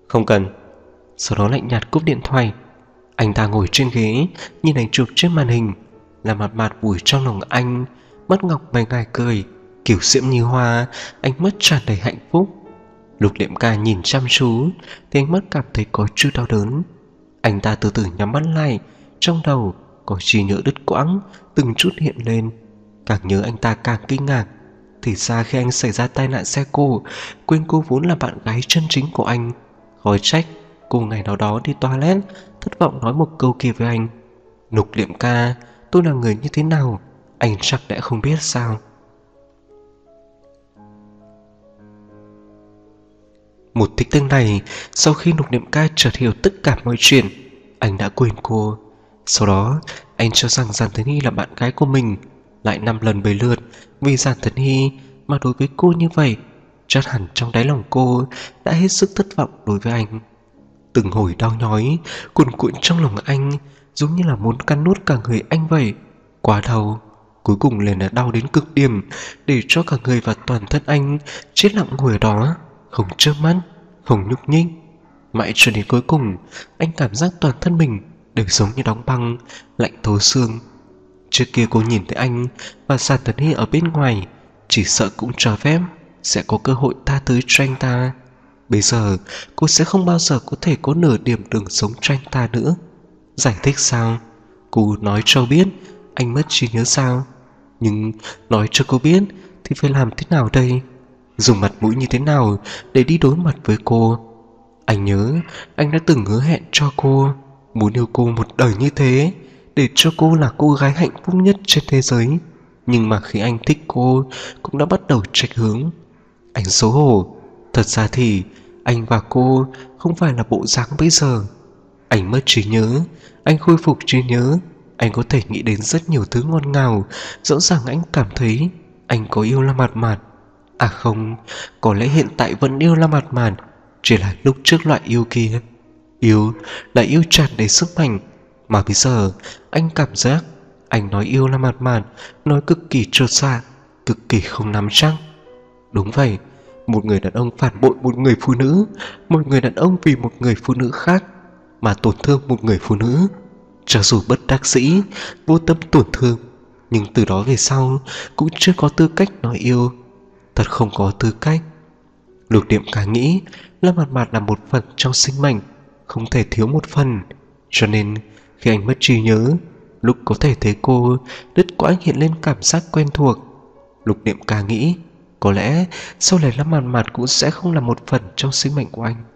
Không cần. Sau đó lạnh nhạt cúp điện thoại. Anh ta ngồi trên ghế, nhìn ảnh chụp trên màn hình, là mặt mạt vùi trong lòng anh. Mắt ngọc mày ngài cười, kiểu diễm như hoa, ánh mắt tràn đầy hạnh phúc. Lục Niệm Ca nhìn chăm chú thì ánh mắt cảm thấy có chút đau đớn. Anh ta từ từ nhắm mắt lại, trong đầu có trí nhớ đứt quãng từng chút hiện lên. Càng nhớ anh ta càng kinh ngạc. Thì ra khi anh xảy ra tai nạn xe cộ, quên cô vốn là bạn gái chân chính của anh. Khó trách cô ngày nào đó đi toilet thất vọng nói một câu kia với anh: Lục Niệm Ca, tôi là người như thế nào anh chắc đã không biết sao. Một tích tắc này, sau khi Lục Niệm Ca chợt hiểu tất cả mọi chuyện, anh đã quên cô. Sau đó anh cho rằng Giản Thần Hy là bạn gái của mình, lại năm lần bảy lượt vì Giản Thần Hy mà đối với cô như vậy. Chắc hẳn trong đáy lòng cô đã hết sức thất vọng đối với anh. Từng hồi đau nhói cuồn cuộn trong lòng anh, giống như là muốn cắn nuốt cả người anh vậy. Quá đau, cuối cùng liền là đau đến cực điểm, để cho cả người và toàn thân anh chết lặng ngồi ở đó, không chớp mắt, không nhúc nhích. Mãi cho đến cuối cùng, anh cảm giác toàn thân mình đều giống như đóng băng, lạnh thấu xương. Trước kia cô nhìn thấy anh và Giản Thần Hy ở bên ngoài, chỉ sợ cũng cho phép sẽ có cơ hội tha thứ cho anh ta. Bây giờ cô sẽ không bao giờ có thể có nửa điểm đường sống cho anh ta nữa. Giải thích sao? Cô nói cho biết anh mất trí nhớ sao? Nhưng nói cho cô biết thì phải làm thế nào đây? Dùng mặt mũi như thế nào để đi đối mặt với cô? Anh nhớ anh đã từng hứa hẹn cho cô muốn yêu cô một đời như thế, để cho cô là cô gái hạnh phúc nhất trên thế giới. Nhưng mà khi anh thích cô cũng đã bắt đầu chệch hướng. Anh xấu hổ. Thật ra thì anh và cô không phải là bộ dáng bây giờ. Anh mất trí nhớ, anh khôi phục trí nhớ. Anh có thể nghĩ đến rất nhiều thứ ngon ngào. Rõ ràng anh cảm thấy anh có yêu Lâm Mạt Mạt. À không, có lẽ hiện tại vẫn yêu Lâm Mạt Mạt, chỉ là lúc trước loại yêu kia. Yêu là yêu tràn đầy sức mạnh. Mà bây giờ anh cảm giác anh nói yêu Lâm Mạt Mạt, nói cực kỳ trột dạ, cực kỳ không nắm chắc. Đúng vậy, một người đàn ông phản bội một người phụ nữ, một người đàn ông vì một người phụ nữ khác mà tổn thương một người phụ nữ. Cho dù bất đắc dĩ, vô tâm tổn thương, nhưng từ đó về sau cũng chưa có tư cách nói yêu. Thật không có tư cách. Lục Niệm Ca nghĩ Lâm Mạt Mạt là một phần trong sinh mệnh, không thể thiếu một phần. Cho nên khi anh mất trí nhớ, lúc có thể thấy cô, đứt quãng hiện lên cảm giác quen thuộc. Lục Niệm Ca nghĩ có lẽ sau này Lâm Mạt Mạt cũng sẽ không là một phần trong sinh mệnh của anh.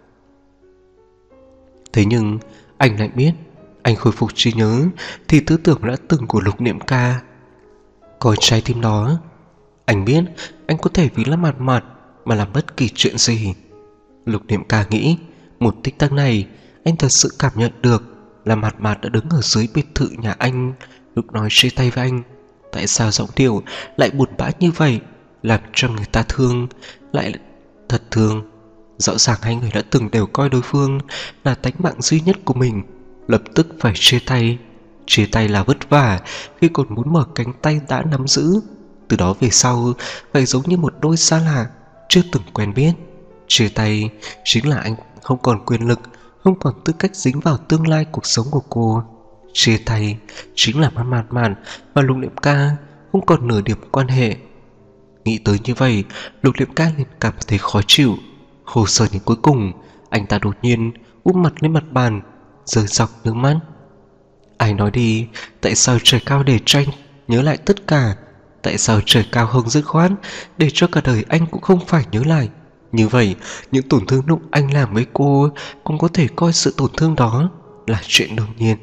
Thế nhưng anh lại biết, anh khôi phục trí nhớ thì tư tưởng đã từng của Lục Niệm Ca có trái tim đó. Anh biết anh có thể vì Lâm Mạt Mạt mà làm bất kỳ chuyện gì. Lục Niệm Ca nghĩ một tích tắc này, anh thật sự cảm nhận được là Mạt Mạt đã đứng ở dưới biệt thự nhà anh, lúc nói chia tay với anh. Tại sao giọng điệu lại buồn bã như vậy, làm cho người ta thương, lại thật thương. Rõ ràng hai người đã từng đều coi đối phương là tánh mạng duy nhất của mình, lập tức phải chia tay. Chia tay là vất vả khi còn muốn mở cánh tay đã nắm giữ. Từ đó về sau phải giống như một đôi xa lạ chưa từng quen biết. Chia tay chính là anh không còn quyền lực, không còn tư cách dính vào tương lai cuộc sống của cô. Chia tay chính là Lâm Mạt Mạt và Lục Niệm Ca không còn nửa điểm quan hệ. Nghĩ tới như vậy, Lục Niệm Ca liền cảm thấy khó chịu, khổ sở đến cuối cùng. Anh ta đột nhiên úp mặt lên mặt bàn, rơi dọc nước mắt. Ai nói đi, tại sao trời cao để cho anh nhớ lại tất cả? Tại sao trời cao không dứt khoát để cho cả đời anh cũng không phải nhớ lại? Như vậy, những tổn thương lúc anh làm với cô cũng có thể coi sự tổn thương đó là chuyện đương nhiên.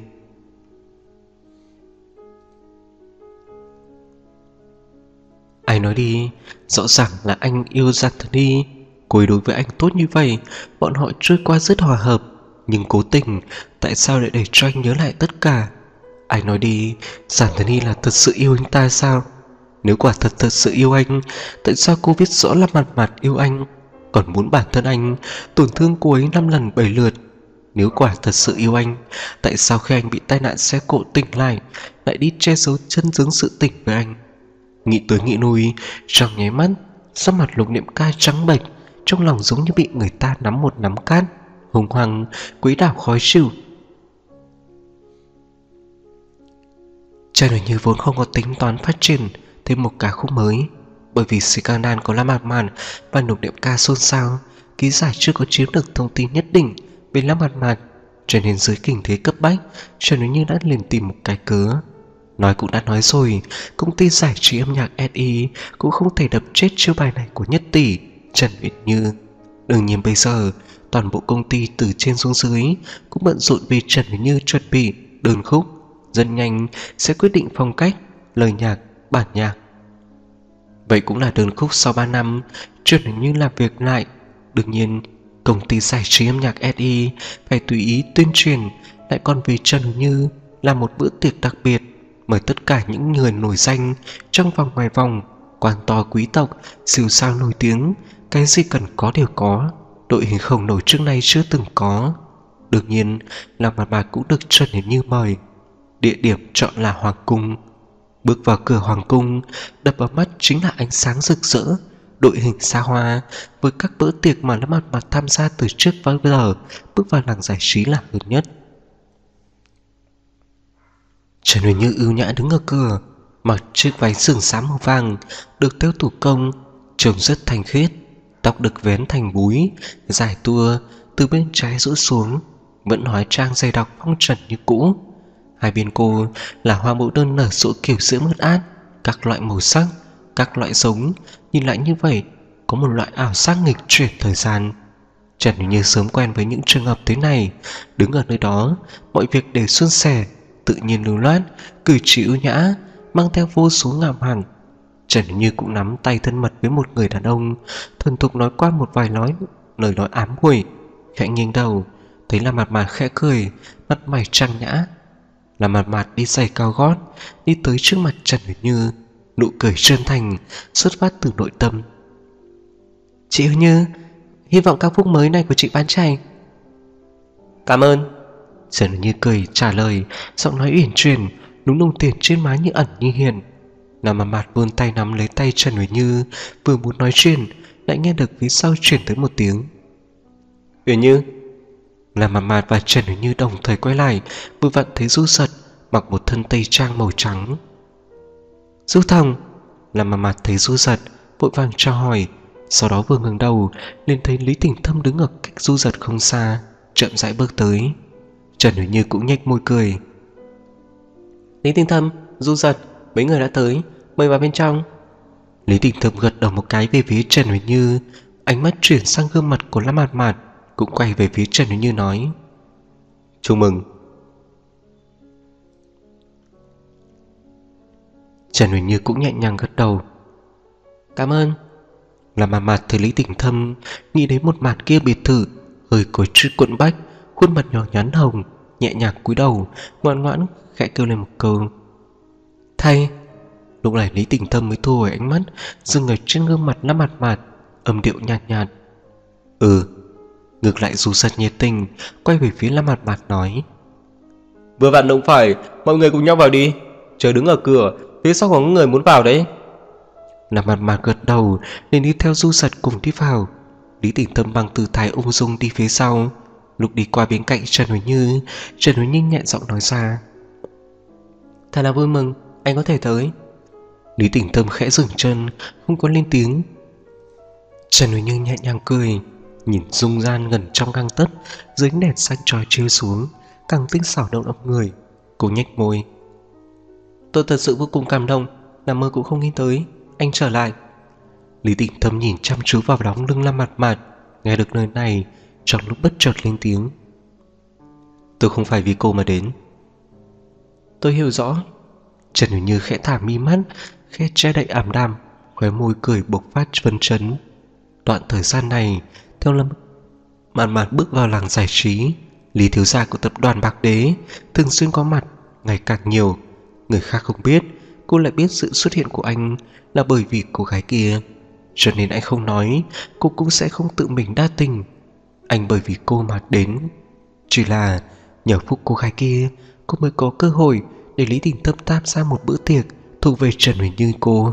Ai nói đi, rõ ràng là anh yêu Giản Thần Hy, cô ấy đối với anh tốt như vậy, bọn họ trôi qua rất hòa hợp. Nhưng cố tình, tại sao lại để cho anh nhớ lại tất cả? Ai nói đi, Giản Thần Hy là thật sự yêu anh ta sao? Nếu quả thật thật sự yêu anh, tại sao cô biết rõ là Mạt Mạt yêu anh, còn muốn bản thân anh tổn thương cô ấy năm lần bảy lượt? Nếu quả thật sự yêu anh, tại sao khi anh bị tai nạn xe cộ tỉnh lại lại đi che giấu chân tướng sự tỉnh với anh? Nghĩ tới nghĩ lui, trong nháy mắt sắc mặt Lục Niệm Ca trắng bệch, trong lòng giống như bị người ta nắm một nắm cát. hùng hăng, quấy đảo khó chịu. Trần Huệ Như vốn không có tính toán phát triển thêm một ca khúc mới, bởi vì scandal có La Mạt Mạt và nồng điệu ca xôn xao, ký giả chưa có chiếm được thông tin nhất định về La Mạt Mạt, cho nên dưới tình thế cấp bách, Trần Huệ Như đã liền tìm một cái cớ. Nói cũng đã nói rồi, công ty giải trí âm nhạc ét i cũng không thể đập chết chiêu bài này của nhất tỷ Trần Huệ Như. Đương nhiên bây giờ toàn bộ công ty từ trên xuống dưới cũng bận rộn vì Trần Huệ Như chuẩn bị đơn khúc, rất nhanh sẽ quyết định phong cách, lời nhạc, bản nhạc. Vậy cũng là đơn khúc sau ba năm Trần Huệ Như làm việc lại. Đương nhiên công ty giải trí âm nhạc ét i phải tùy ý tuyên truyền, lại còn vì Trần Huệ Như là một bữa tiệc đặc biệt, mời tất cả những người nổi danh trong vòng ngoài vòng, quan to quý tộc, siêu sao nổi tiếng, cái gì cần có đều có, đội hình khổng lồ trước nay chưa từng có. Đương nhiên là mặt bà cũng được Trần Huệ Như mời. Địa điểm chọn là Hoàng Cung. Bước vào cửa Hoàng Cung, đập vào mắt chính là ánh sáng rực rỡ, đội hình xa hoa, với các bữa tiệc mà Lâm Mặt Mặt tham gia từ trước tới bây giờ, bước vào làng giải trí là lớn nhất. Trần Huệ Như ưu nhã đứng ở cửa, mặc chiếc váy sườn xám màu vàng được thêu thủ công, trông rất thanh khiết, tóc được vén thành búi dài tua từ bên trái rũ xuống, vẫn hóa trang dày đặc phong trần như cũ. Hai bên cô là hoa mẫu đơn nở rộ kiểu sữa mướt át, các loại màu sắc, các loại giống, nhìn lại như vậy có một loại ảo giác nghịch chuyển thời gian. Trần Huệ Như sớm quen với những trường hợp thế này, đứng ở nơi đó mọi việc đều suôn sẻ, tự nhiên lưu loát, cử chỉ ưu nhã, mang theo vô số ngạo mạn. Trần Huệ Như cũng nắm tay thân mật với một người đàn ông, thuần thục nói qua một vài nói lời nói ám muội, khẽ nghiêng đầu, thấy là Mặt Mạt khẽ cười, mặt mày trang nhã. Là Mặt Mạt đi giày cao gót, đi tới trước mặt Trần Huệ Như, nụ cười chân thành xuất phát từ nội tâm. Chị Huệ Như, hy vọng ca khúc mới này của chị bán chạy. Cảm ơn. Trần Huệ Như cười trả lời, giọng nói uyển chuyển, đúng đồng tiền trên má như ẩn như hiện. Là Mặt Mạt vươn tay nắm lấy tay Trần Huệ Như, vừa muốn nói chuyện lại nghe được phía sau truyền tới một tiếng Huệ Như. Là Mặt Mạt và Trần Huệ Như đồng thời quay lại, vừa vặn thấy Du Giật mặc một thân tây trang màu trắng. Du Thằng. Là Mặt Mạt thấy Du Giật vội vàng chào hỏi, sau đó vừa ngẩng đầu liền thấy Lý Tỉnh Thâm đứng ở cách Du Giật không xa, chậm rãi bước tới. Trần Huệ Như cũng nhếch môi cười. Lý Tỉnh Thâm, Du Giật, mấy người đã tới, mời vào bên trong. Lý Tỉnh Thâm gật đầu một cái về phía Trần Huệ Như, ánh mắt chuyển sang gương mặt của La Mạt Mạt, cũng quay về phía Trần Huệ Như nói: chúc mừng. Trần Huệ Như cũng nhẹ nhàng gật đầu. Cảm ơn. La Mạt Mạt thấy Lý Tỉnh Thâm nghĩ đến một màn kia biệt thự, hơi có chút cuộn bách, khuôn mặt nhỏ nhắn hồng, nhẹ nhàng cúi đầu, ngoan ngoãn khẽ kêu lên một câu: Thầy. Lúc này Lý Tỉnh Thâm mới thu hồi ánh mắt, dừng ở trên gương mặt La Mạt Mạt, âm điệu nhạt nhạt: Ừ. Ngược lại Du Giật nhiệt tình quay về phía La Mạt Mạt nói: vừa vặn đúng phải, mọi người cùng nhau vào đi, chờ đứng ở cửa, phía sau có người muốn vào đấy. La Mạt Mạt gật đầu nên đi theo Du Giật cùng đi vào. Lý Tỉnh Thâm bằng tư thái ung dung đi phía sau. Lúc đi qua bên cạnh Trần Huệ Như, Trần Huệ Như nhẹ giọng nói ra: thật là vui mừng anh có thể tới. Lý Tỉnh Thâm khẽ dừng chân, không có lên tiếng. Trần Huệ Như nhẹ nhàng cười, nhìn dung gian gần trong gang tấc dưới ánh đèn xanh chói chiếu xuống, càng tinh xảo động lòng người. Cô nhếch môi: tôi thật sự vô cùng cảm động, nằm mơ cũng không nghĩ tới anh trở lại. Lý Tỉnh Thâm nhìn chăm chú vào bóng lưng La Mạt Mạt, nghe được lời này trong lúc bất chợt lên tiếng: tôi không phải vì cô mà đến. Tôi hiểu rõ. Trần Huệ Như khẽ thả mi mắt, khẽ che đậy ảm đạm, khóe môi cười bộc phát phấn chấn. Đoạn thời gian này, theo La Mạt Mạt bước vào làng giải trí, Lý thiếu gia của tập đoàn Bạc Đế thường xuyên có mặt, ngày càng nhiều. Người khác không biết, cô lại biết sự xuất hiện của anh là bởi vì cô gái kia, cho nên anh không nói, cô cũng sẽ không tự mình đa tình. Anh bởi vì cô mà đến, chỉ là nhờ phúc cô gái kia, cô mới có cơ hội để Lý Tỉnh Thâm tham gia một bữa tiệc thuộc về Trần Huệ Như cô.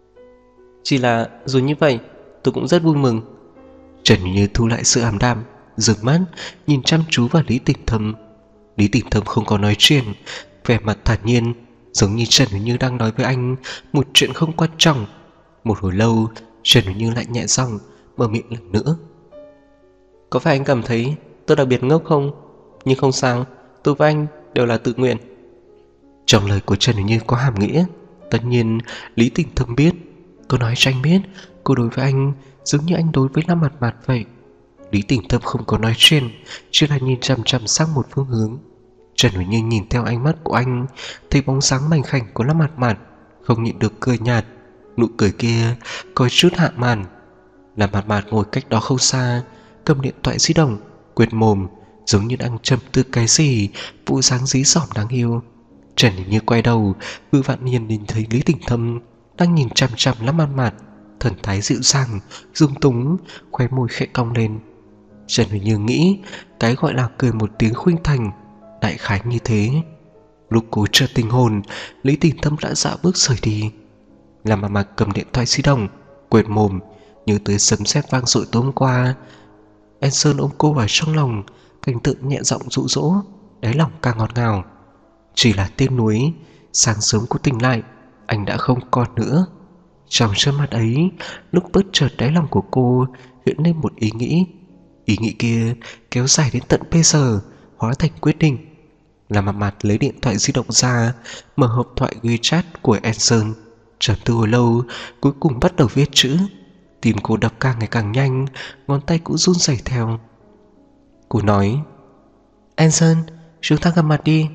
Chỉ là dù như vậy, tôi cũng rất vui mừng. Trần Huệ Như thu lại sự ảm đạm, dừng mắt nhìn chăm chú vào Lý Tỉnh Thâm. Lý Tỉnh Thâm không có nói chuyện, vẻ mặt thản nhiên, giống như Trần Huệ Như đang nói với anh một chuyện không quan trọng. Một hồi lâu, Trần Huệ Như lại nhẹ giọng mở miệng lần nữa. Có phải anh cảm thấy tôi đặc biệt ngốc không? Nhưng không sao, tôi và anh đều là tự nguyện. Trong lời của Trần Huệ Như có hàm nghĩa. Tất nhiên Lý Tỉnh Thâm biết. Cô nói cho anh biết cô đối với anh giống như anh đối với Lâm Mạt Mạt vậy. Lý Tỉnh Thâm không có nói chuyện, chỉ là nhìn chằm chằm sang một phương hướng. Trần Huệ Như nhìn theo ánh mắt của anh, thấy bóng dáng mảnh khảnh của Lâm Mạt Mạt, không nhịn được cười nhạt. Nụ cười kia có chút hạ màn. Lâm Mạt Mạt ngồi cách đó không xa, cầm điện thoại di động, quệt mồm, giống như đang trầm tư cái gì, bộ dáng dí dỏm đáng yêu. Trần Huệ Như quay đầu, vừa vặn nhìn nhìn thấy Lý Tỉnh Thâm đang nhìn chằm chằm Lâm Mạt Mạt, thần thái dịu dàng, dung túng, khóe môi khẽ cong lên. Trần Huệ Như nghĩ cái gọi là cười một tiếng khuynh thành đại khái như thế. Lúc cô chợt tình hồn, Lý Tỉnh Thâm đã dạo bước rời đi. Lâm Mạt Mạt cầm điện thoại di động, quệt mồm, nhớ tới sấm sét vang dội tối hôm qua. Anson ôm cô vào trong lòng, cảnh tượng nhẹ giọng dụ dỗ, đáy lòng càng ngọt ngào. Chỉ là tiếc nuối, sáng sớm cô tỉnh lại, anh đã không còn nữa. Trong chớp mắt ấy, lúc bất chợt đáy lòng của cô hiện lên một ý nghĩ. Ý nghĩ kia kéo dài đến tận bây giờ, hóa thành quyết định. Lâm Mạt Mạt lấy điện thoại di động ra, mở hộp thoại WeChat của Anson, trầm tư hồi lâu, cuối cùng bắt đầu viết chữ. Tim cô đập càng ngày càng nhanh, ngón tay cũng run rẩy theo. Cô nói: Anson, chúng ta gặp mặt đi.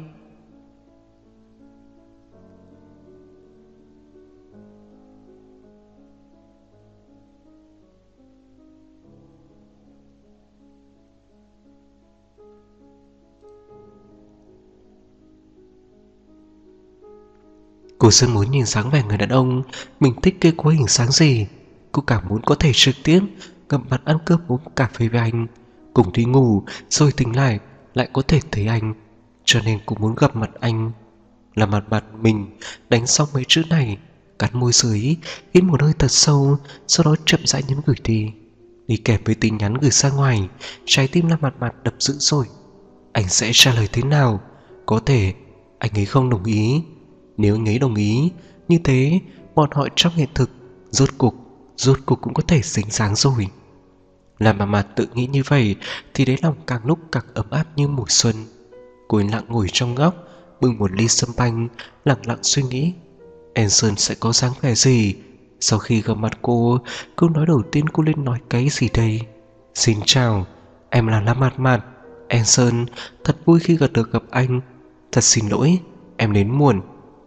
Cô rất muốn nhìn dáng vẻ người đàn ông mình thích kia có hình dáng gì. Cô cảm muốn có thể trực tiếp gặp mặt ăn cơm uống cà phê với anh, cùng đi ngủ rồi tỉnh lại lại có thể thấy anh. Cho nên cô muốn gặp mặt anh. Là mặt mặt mình đánh xong mấy chữ này, cắn môi dưới, hít một hơi thật sâu, sau đó chậm rãi nhấn gửi đi. Đi kèm với tin nhắn gửi ra ngoài, trái tim là mặt mặt đập dữ dội. Anh sẽ trả lời thế nào? Có thể anh ấy không đồng ý. Nếu anh ấy đồng ý, như thế bọn họ trong hiện thực rốt cục Rốt cục cũng có thể dính dáng rồi. Làm mà mặt tự nghĩ như vậy thì đáy lòng càng lúc càng ấm áp như mùa xuân. Cô yên lặng ngồi trong góc, bưng một ly sâm panh, lặng lặng suy nghĩ Anson sẽ có dáng vẻ gì. Sau khi gặp mặt cô, câu nói đầu tiên cô lên nói cái gì đây? Xin chào, em là Lâm Mạt Mạt. Anson, thật vui khi gặp được gặp anh. Thật xin lỗi, em đến muộn.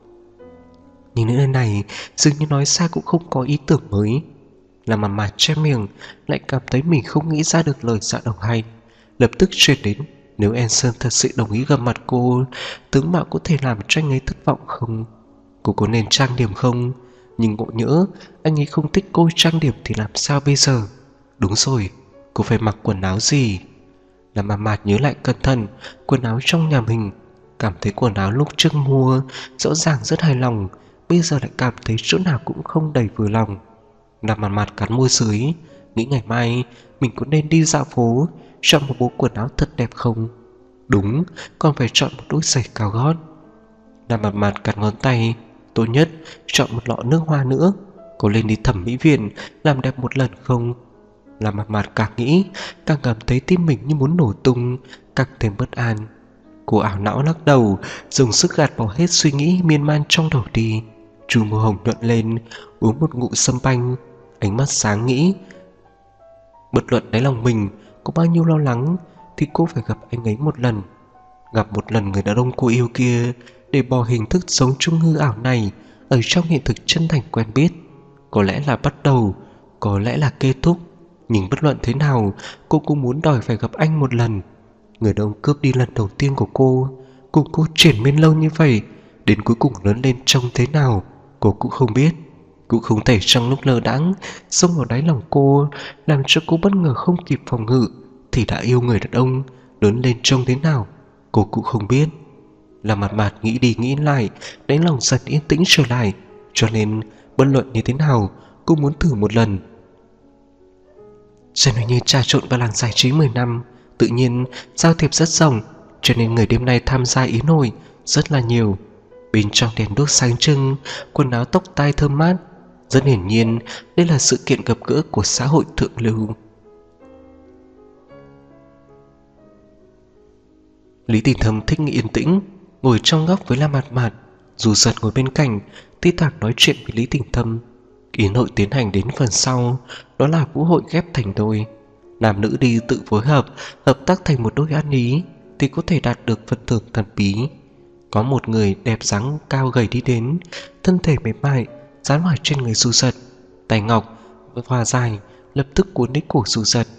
Nhưng nơi này dường như nói xa cũng không có ý tưởng mới. Là mà mà che miệng, lại cảm thấy mình không nghĩ ra được lời dạ đầu hay. Lập tức truyền đến, nếu Anson thật sự đồng ý gặp mặt cô, tướng mạo có thể làm cho anh ấy thất vọng không? Cô có nên trang điểm không? Nhưng ngộ nhỡ anh ấy không thích cô trang điểm thì làm sao bây giờ? Đúng rồi, cô phải mặc quần áo gì? Là mà mạt nhớ lại cẩn thận quần áo trong nhà mình, cảm thấy quần áo lúc trước mua rõ ràng rất hài lòng, bây giờ lại cảm thấy chỗ nào cũng không đầy vừa lòng. Làm mặt mặt cắn môi dưới, nghĩ ngày mai mình có nên đi dạo phố, chọn một bộ quần áo thật đẹp không? Đúng, còn phải chọn một đôi giày cao gót. Làm mặt mặt cắn ngón tay, tốt nhất chọn một lọ nước hoa nữa. Có lên đi thẩm mỹ viện làm đẹp một lần không? Làm mặt mặt càng nghĩ càng cảm thấy tim mình như muốn nổ tung, càng thêm bất an. Cô ảo não lắc đầu, dùng sức gạt bỏ hết suy nghĩ miên man trong đầu đi. Chu môi hồng nhuận lên, uống một ngụm sâm panh, ánh mắt sáng nghĩ bất luận đáy lòng mình có bao nhiêu lo lắng thì cô phải gặp anh ấy một lần. Gặp một lần người đàn ông cô yêu kia, để bỏ hình thức sống chung hư ảo này ở trong hiện thực chân thành quen biết. Có lẽ là bắt đầu, có lẽ là kết thúc, nhưng bất luận thế nào cô cũng muốn đòi phải gặp anh một lần. Người đàn ông cướp đi lần đầu tiên của cô, cùng cô triển miên lâu như vậy, đến cuối cùng lớn lên trông thế nào cô cũng không biết. Cũng không thể trong lúc lơ đãng xông vào đáy lòng cô, làm cho cô bất ngờ không kịp phòng ngự thì đã yêu người đàn ông, lớn lên trông thế nào cô cũng không biết. Là mặt mặt nghĩ đi nghĩ lại, đáy lòng dần yên tĩnh trở lại, cho nên bất luận như thế nào cô muốn thử một lần. Trần Huệ Như trà trộn vào làng giải trí mười năm, Tự nhiên giao thiệp rất rộng, cho nên người đêm nay tham gia yến hội rất là nhiều. Bên trong đèn đuốc sáng trưng, quần áo tóc tai thơm mát. Rất hiển nhiên đây là sự kiện gặp gỡ của xã hội thượng lưu. Lý Tỉnh Thâm thích nghĩ yên tĩnh, ngồi trong góc với La Mạt Mạt. Dù Giật ngồi bên cạnh, thi thoảng nói chuyện với Lý Tỉnh Thâm. Yến hội tiến hành đến phần sau, đó là vũ hội ghép thành đôi. Nam nữ đi tự phối hợp, hợp tác thành một đôi ăn ý thì có thể đạt được phần thưởng thần bí. Có một người đẹp dáng cao gầy đi đến, thân thể mềm mại dán vào trên người Du Giật, tay ngọc hòa dài lập tức cuốn lấy cổ Du Giật.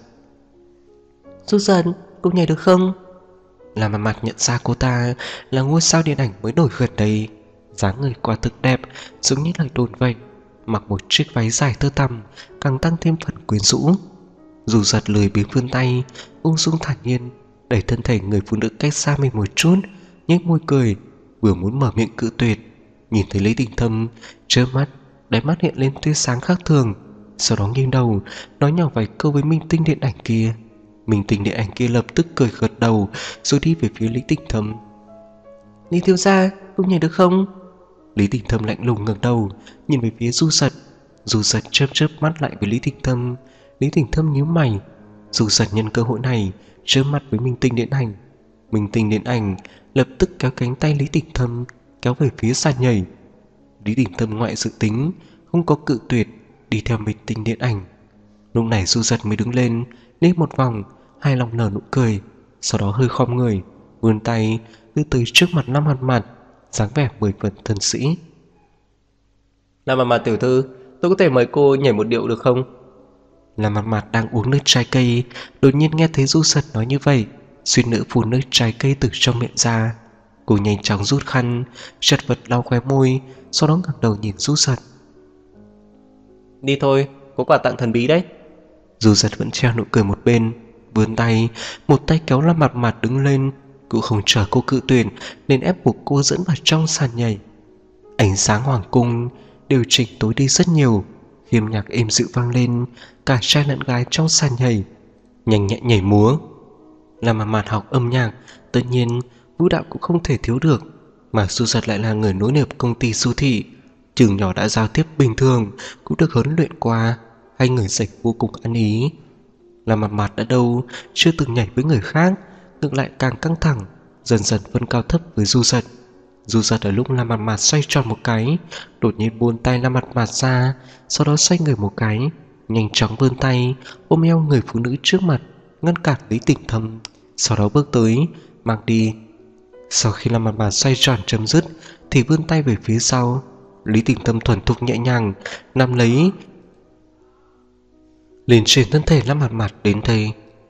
Du Giật, cô nhảy được không? Là mà mặt nhận ra cô ta là ngôi sao điện ảnh mới nổi gần đây. Dáng người quả thực đẹp, giống như lời đồn vậy. Mặc một chiếc váy dài tơ tằm càng tăng thêm phần quyến rũ. Du Giật lười biếng vươn tay, ung dung thản nhiên đẩy thân thể người phụ nữ cách xa mình một chút, nhếch môi cười, vừa muốn mở miệng cự tuyệt. Nhìn thấy Lý Tỉnh Thâm, chớp mắt, đáy mắt hiện lên tia sáng khác thường. Sau đó nghiêng đầu nói nhỏ vài câu với minh tinh điện ảnh kia. Minh tinh điện ảnh kia lập tức cười gật đầu, rồi đi về phía Lý Tỉnh Thâm. Lý thiếu gia, cô nhảy được không? Lý Tỉnh Thâm lạnh lùng ngẩng đầu nhìn về phía Du Giật. Du Giật chớp chớp mắt lại với Lý Tỉnh Thâm. Lý Tỉnh Thâm nhíu mày. Du Giật nhân cơ hội này chớp mắt với minh tinh điện ảnh. Minh tinh điện ảnh lập tức kéo cánh tay Lý Tỉnh Thâm kéo về phía sàn nhảy. Lý Tỉnh Thâm ngoại dự tính không có cự tuyệt, đi theo minh tinh điện ảnh. Lúc này Du Giật mới đứng lên, đi một vòng, hài lòng nở nụ cười, sau đó hơi khom người, vươn tay đưa tới trước mặt Lâm Mạt Mạt, dáng vẻ mười phần thân sĩ. Lâm Mạt Mạt tiểu thư, tôi có thể mời cô nhảy một điệu được không? Lâm Mạt Mạt đang uống nước trái cây, đột nhiên nghe thấy Du Giật nói như vậy, suýt nữa phun nước trái cây từ trong miệng ra. Cô nhanh chóng rút khăn, chật vật lau khóe môi, sau đó ngẩng đầu nhìn Du Giật. Đi thôi, có quà tặng thần bí đấy. Du Giật vẫn treo nụ cười một bên, vươn tay, một tay kéo Lâm Mạt Mạt đứng lên, cũng không chờ cô cự tuyệt nên ép buộc cô dẫn vào trong sàn nhảy. Ánh sáng hoàng cung điều chỉnh tối đi rất nhiều, khiêm nhạc êm dịu vang lên, cả trai lẫn gái trong sàn nhảy nhanh nhẹn nhảy múa. Lâm Mạt Mạt học âm nhạc, tất nhiên vũ đạo cũng không thể thiếu được, mà Du Giật lại là người nối nghiệp công ty Du Thị, trường nhỏ đã giao tiếp bình thường cũng được huấn luyện qua, hai người sạch vô cùng ăn ý. Lâm Mạt Mạt đã đâu chưa từng nhảy với người khác, ngược lại càng căng thẳng, dần dần phân cao thấp với Du Giật. Du Giật ở lúc Lâm Mạt Mạt xoay tròn một cái, đột nhiên buông tay Lâm Mạt Mạt ra, sau đó xoay người một cái, nhanh chóng vươn tay ôm eo người phụ nữ trước mặt, ngăn cản Lý Tỉnh Thâm, sau đó bước tới mang đi. Sau khi Lâm Mạt Mạt xoay tròn chấm dứt thì vươn tay về phía sau. Lý Tỉnh Thâm thuần thục nhẹ nhàng nắm lấy lên trên thân thể Lâm Mạt Mạt đến đây.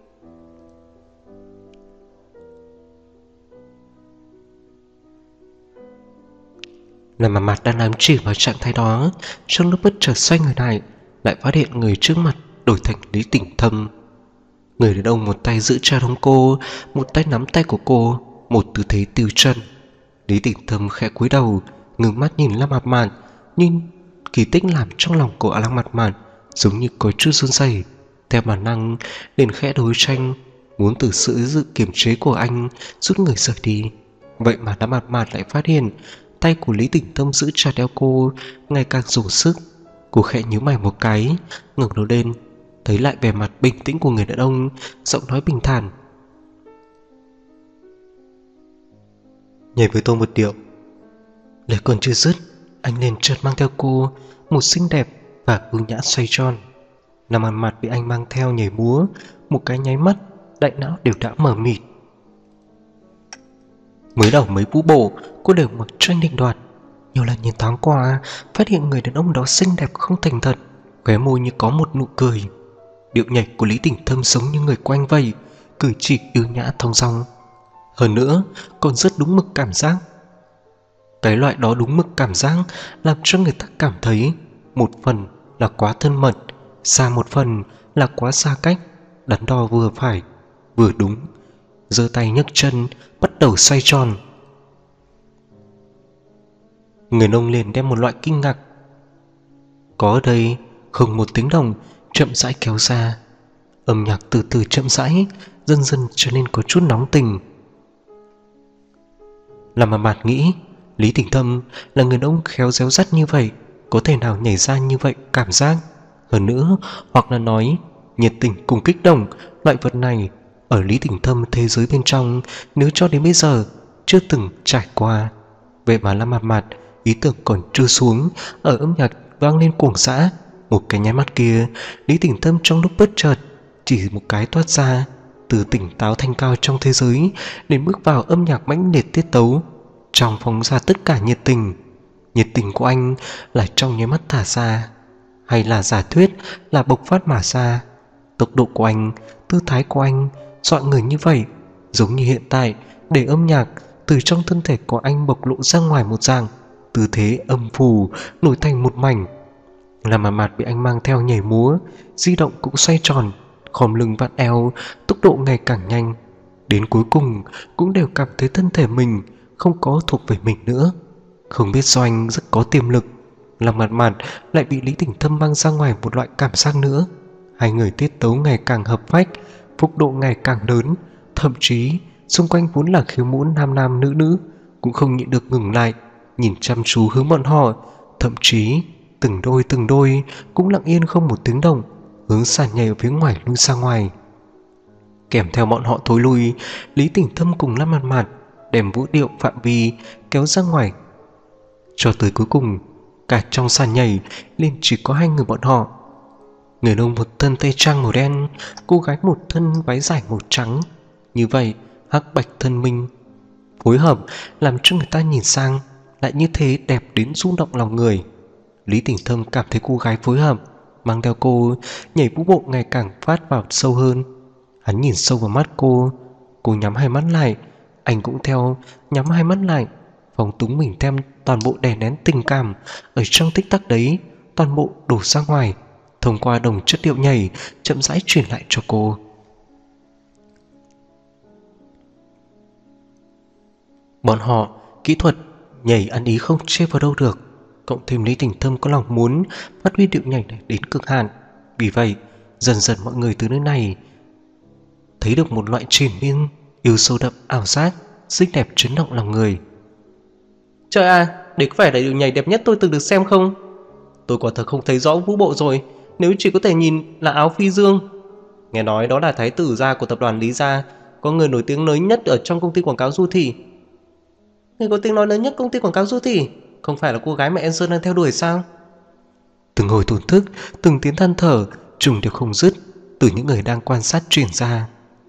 Lâm Mạt Mạt đang nắm chìm vào trạng thái đó, trong lúc bất chợt xoay người lại, lại phát hiện người trước mặt đổi thành Lý Tỉnh Thâm. Người đàn ông một tay giữ chặt hông cô, một tay nắm tay của cô, một tư thế tiêu chân. Lý Tỉnh Thâm khẽ cúi đầu, ngước mắt nhìn Lâm Mạt Mạt, nhưng kỳ tích làm trong lòng của Lâm Mạt Mạt giống như có chút run rẩy, theo bản năng liền khẽ đối tranh, muốn từ sự dự kiềm chế của anh rút người rời đi. Vậy mà Lâm Mạt Mạt lại phát hiện tay của Lý Tỉnh Thâm giữ chặt eo cô ngày càng dùng sức. Cô khẽ nhíu mày một cái, ngẩng đầu lên, thấy lại vẻ mặt bình tĩnh của người đàn ông, giọng nói bình thản. Nhảy với tôi một điệu. Lời còn chưa dứt, anh liền chợt mang theo cô, một xinh đẹp và ưu nhã xoay tròn. Lâm Mạt Mạt bị anh mang theo nhảy múa, một cái nháy mắt, đại não đều đã mở mịt. Mới đầu mấy vũ bộ cô đều mặc tranh định đoạt, nhiều lần nhìn thoáng qua phát hiện người đàn ông đó xinh đẹp không thành thật, khóe môi như có một nụ cười. Điệu nhảy của Lý Tỉnh Thâm giống như người của anh vậy, cử chỉ ưu nhã thong dong, hơn nữa còn rất đúng mực cảm giác. Cái loại đó đúng mực cảm giác làm cho người ta cảm thấy một phần là quá thân mật, xa một phần là quá xa cách, đắn đo vừa phải, vừa đúng. Giơ tay nhấc chân bắt đầu xoay tròn. Người nông liền đem một loại kinh ngạc có ở đây không một tiếng đồng chậm rãi kéo ra. Âm nhạc từ từ chậm rãi, dần dần trở nên có chút nóng tình. Làm mà Mạt nghĩ, Lý Tỉnh Thâm là người đàn ông khéo réo rắt như vậy, có thể nào nhảy ra như vậy cảm giác. Hơn nữa, hoặc là nói nhiệt tình cùng kích động, loại vật này ở Lý Tỉnh Thâm thế giới bên trong, nếu cho đến bây giờ chưa từng trải qua. Vậy mà Lâm Mạt Mạt ý tưởng còn chưa xuống, ở âm nhạc vang lên cuồng dã, một cái nháy mắt kia, Lý Tỉnh Thâm trong lúc bất chợt chỉ một cái toát ra, từ tỉnh táo thanh cao trong thế giới đến bước vào âm nhạc mãnh liệt tiết tấu, trong phóng ra tất cả nhiệt tình. Nhiệt tình của anh là trong nháy mắt thả ra, hay là giả thuyết là bộc phát mà ra. Tốc độ của anh, tư thái của anh dọa người như vậy, giống như hiện tại để âm nhạc từ trong thân thể của anh bộc lộ ra ngoài một dạng, tư thế âm phù nổi thành một mảnh. Làm mà Mạt bị anh mang theo nhảy múa, di động cũng xoay tròn, khom lưng vặn eo, tốc độ ngày càng nhanh. Đến cuối cùng cũng đều cảm thấy thân thể mình không có thuộc về mình nữa. Không biết do anh rất có tiềm lực, Làm Mạt Mạt lại bị Lý Tỉnh Thâm mang ra ngoài một loại cảm giác nữa. Hai người tiết tấu ngày càng hợp phách, phúc độ ngày càng lớn, thậm chí xung quanh vốn là khiêu vũ nam nam nữ nữ cũng không nhịn được ngừng lại, nhìn chăm chú hướng bọn họ. Thậm chí từng đôi từng đôi cũng lặng yên không một tiếng động hướng sàn nhảy ở phía ngoài lui ra ngoài. Kèm theo bọn họ thối lui, Lý Tỉnh Thâm cùng Lâm Mạt Mạt đem vũ điệu phạm vi kéo ra ngoài, cho tới cuối cùng cả trong sàn nhảy liền chỉ có hai người bọn họ. Người đàn ông một thân tây trang màu đen, cô gái một thân váy dài màu trắng. Như vậy hắc bạch thân minh phối hợp làm cho người ta nhìn sang lại như thế đẹp đến rung động lòng người. Lý Tỉnh Thâm cảm thấy cô gái phối hợp mang theo cô nhảy vũ bộ ngày càng phát vào sâu hơn. Hắn nhìn sâu vào mắt cô, cô nhắm hai mắt lại, anh cũng theo nhắm hai mắt lại, phóng túng mình đem toàn bộ đè nén tình cảm ở trong tích tắc đấy toàn bộ đổ ra ngoài, thông qua đồng chất điệu nhảy chậm rãi truyền lại cho cô. Bọn họ kỹ thuật nhảy ăn ý không chê vào đâu được, cộng thêm Lý Tỉnh Thâm có lòng muốn phát huy điệu nhảy này đến cực hạn. Vì vậy dần dần mọi người từ nơi này thấy được một loại triền miên yêu sâu đậm ảo giác, xinh đẹp chấn động lòng người. Trời à, đấy có phải là điệu nhảy đẹp nhất tôi từng được xem không? Tôi quả thật không thấy rõ vũ bộ rồi, nếu chỉ có thể nhìn là áo phi dương. Nghe nói đó là thái tử gia của tập đoàn Lý gia, có người nổi tiếng lớn nhất ở trong công ty quảng cáo Du Thị. Người có tiếng nói lớn nhất công ty quảng cáo Du Thị không phải là cô gái mà Anson đang theo đuổi sao? Từng hồi thổn thức, từng tiếng than thở trùng đều không dứt từ những người đang quan sát truyền ra.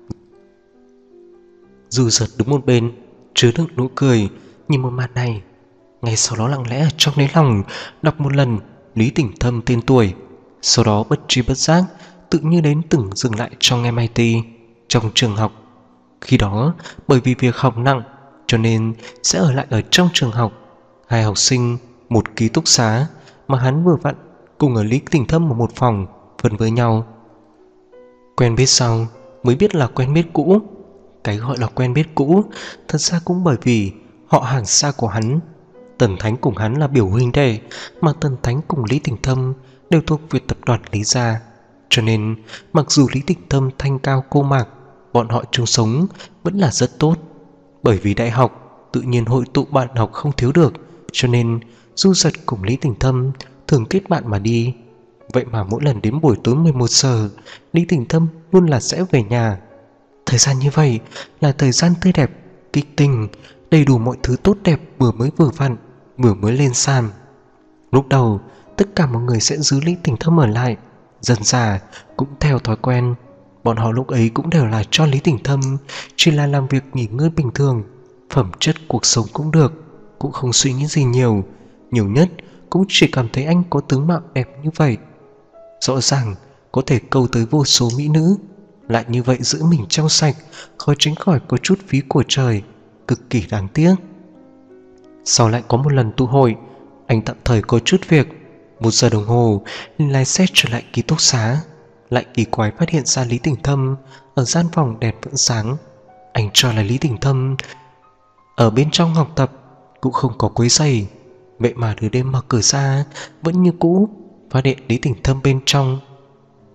Du Giật đứng một bên chứa đựng nụ cười nhìn một màn này, ngay sau đó lặng lẽ ở trong đáy lòng đọc một lần Lý Tỉnh Thâm tên tuổi, sau đó bất tri bất giác tự như đến từng dừng lại trong em i tê trong trường học. Khi đó bởi vì việc học nặng cho nên sẽ ở lại ở trong trường học. Hai học sinh một ký túc xá mà hắn vừa vặn cùng ở Lý Tỉnh Thâm ở một phòng phân với nhau. Quen biết sau mới biết là quen biết cũ. Cái gọi là quen biết cũ thật ra cũng bởi vì họ hàng xa của hắn. Tần Thánh cùng hắn là biểu huynh đệ, mà Tần Thánh cùng Lý Tỉnh Thâm đều thuộc về tập đoàn Lý gia. Cho nên mặc dù Lý Tỉnh Thâm thanh cao cô mạc, bọn họ chung sống vẫn là rất tốt. Bởi vì đại học tự nhiên hội tụ bạn học không thiếu được, cho nên Du Giật cùng Lý Tỉnh Thâm thường kết bạn mà đi. Vậy mà mỗi lần đến buổi tối mười một giờ, Lý Tỉnh Thâm luôn là sẽ về nhà. Thời gian như vậy là thời gian tươi đẹp, kích tình, đầy đủ mọi thứ tốt đẹp vừa mới vừa vặn, vừa mới lên sàn. Lúc đầu tất cả mọi người sẽ giữ Lý Tỉnh Thâm ở lại, dần dà cũng theo thói quen. Bọn họ lúc ấy cũng đều là cho Lý Tỉnh Thâm chỉ là làm việc nghỉ ngơi bình thường, phẩm chất cuộc sống cũng được, cũng không suy nghĩ gì nhiều. Nhiều nhất cũng chỉ cảm thấy anh có tướng mạo đẹp như vậy, rõ ràng có thể câu tới vô số mỹ nữ, lại như vậy giữ mình trong sạch, khó tránh khỏi có chút phí của trời, cực kỳ đáng tiếc. Sau lại có một lần tụ hội, anh tạm thời có chút việc, một giờ đồng hồ nên lái xe trở lại ký túc xá. Lại kỳ quái phát hiện ra Lý Tỉnh Thâm ở gian phòng đèn vẫn sáng. Anh cho là Lý Tỉnh Thâm ở bên trong học tập cũng không có quấy rầy, vậy mà nửa đêm mở cửa ra vẫn như cũ, phát hiện Lý Tỉnh Thâm bên trong.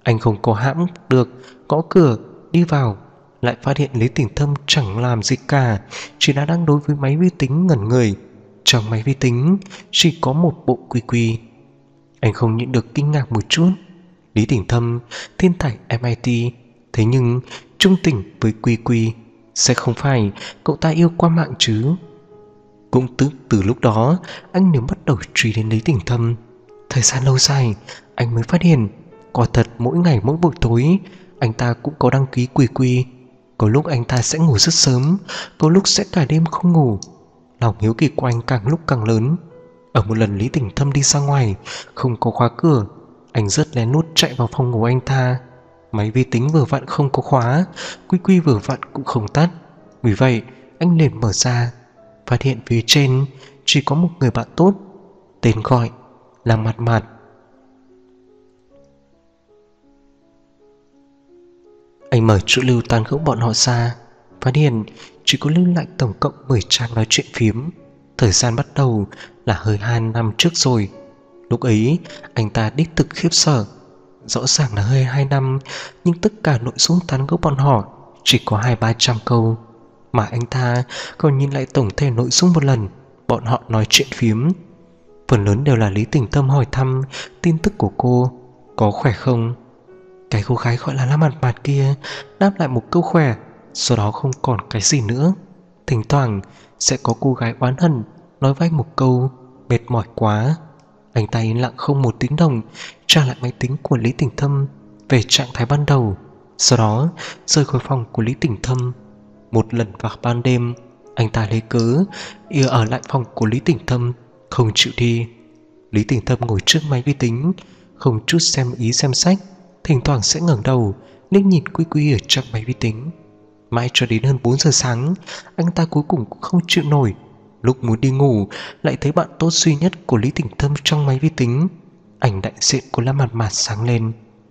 Anh không có hãm được, gõ cửa, đi vào, lại phát hiện Lý Tỉnh Thâm chẳng làm gì cả, chỉ là đang đối với máy vi tính ngẩn người. Trong máy vi tính chỉ có một bộ quy quy. Anh không nhịn được kinh ngạc một chút. Lý Tỉnh Thâm, thiên tài em i tê, thế nhưng trung tình với quy quy, sẽ không phải cậu ta yêu qua mạng chứ? Cũng từ, từ lúc đó anh mới bắt đầu truy đến Lý Tỉnh Thâm. Thời gian lâu dài anh mới phát hiện, quả thật mỗi ngày mỗi buổi tối anh ta cũng có đăng ký quy quy. Có lúc anh ta sẽ ngủ rất sớm, có lúc sẽ cả đêm không ngủ. Lòng hiếu kỳ của anh càng lúc càng lớn. Ở một lần Lý Tỉnh Thâm đi ra ngoài, không có khóa cửa, anh rất lén lút chạy vào phòng ngủ anh ta. Máy vi tính vừa vặn không có khóa, quy quy vừa vặn cũng không tắt. Vì vậy anh liền mở ra, phát hiện phía trên chỉ có một người bạn tốt, tên gọi là Mặt Mặt. Anh mở trữ lưu tán gẫu bọn họ ra, phát hiện chỉ có lưu lại tổng cộng mười trang nói chuyện phiếm. Thời gian bắt đầu là hơi hai năm trước rồi. Lúc ấy anh ta đích thực khiếp sợ. Rõ ràng là hơi hai năm, nhưng tất cả nội dung tán gẫu bọn họ chỉ có hai ba trăm câu, mà anh ta còn nhìn lại tổng thể nội dung một lần bọn họ nói chuyện phiếm. Phần lớn đều là Lý Tỉnh Thâm hỏi thăm tin tức của cô, có khỏe không. Cái cô gái gọi là La Mặt Mặt kia đáp lại một câu khỏe, sau đó không còn cái gì nữa. Thỉnh thoảng sẽ có cô gái oán hận nói với anh một câu mệt mỏi quá. Anh ta yên lặng không một tiếng đồng, trả lại máy tính của Lý Tỉnh Thâm về trạng thái ban đầu, sau đó rời khỏi phòng của Lý Tỉnh Thâm. Một lần vào ban đêm, anh ta lấy cớ yêu ở lại phòng của Lý Tỉnh Thâm, không chịu đi. Lý Tỉnh Thâm ngồi trước máy vi tính, không chút xem ý xem sách, thỉnh thoảng sẽ ngẩng đầu liếc nhìn quy quy ở trong máy vi tính. Mãi cho đến hơn bốn giờ sáng, anh ta cuối cùng cũng không chịu nổi. Lúc muốn đi ngủ, lại thấy bạn tốt duy nhất của Lý Tỉnh Thâm trong máy vi tính, ảnh đại diện của La Mặt Mặt sáng lên.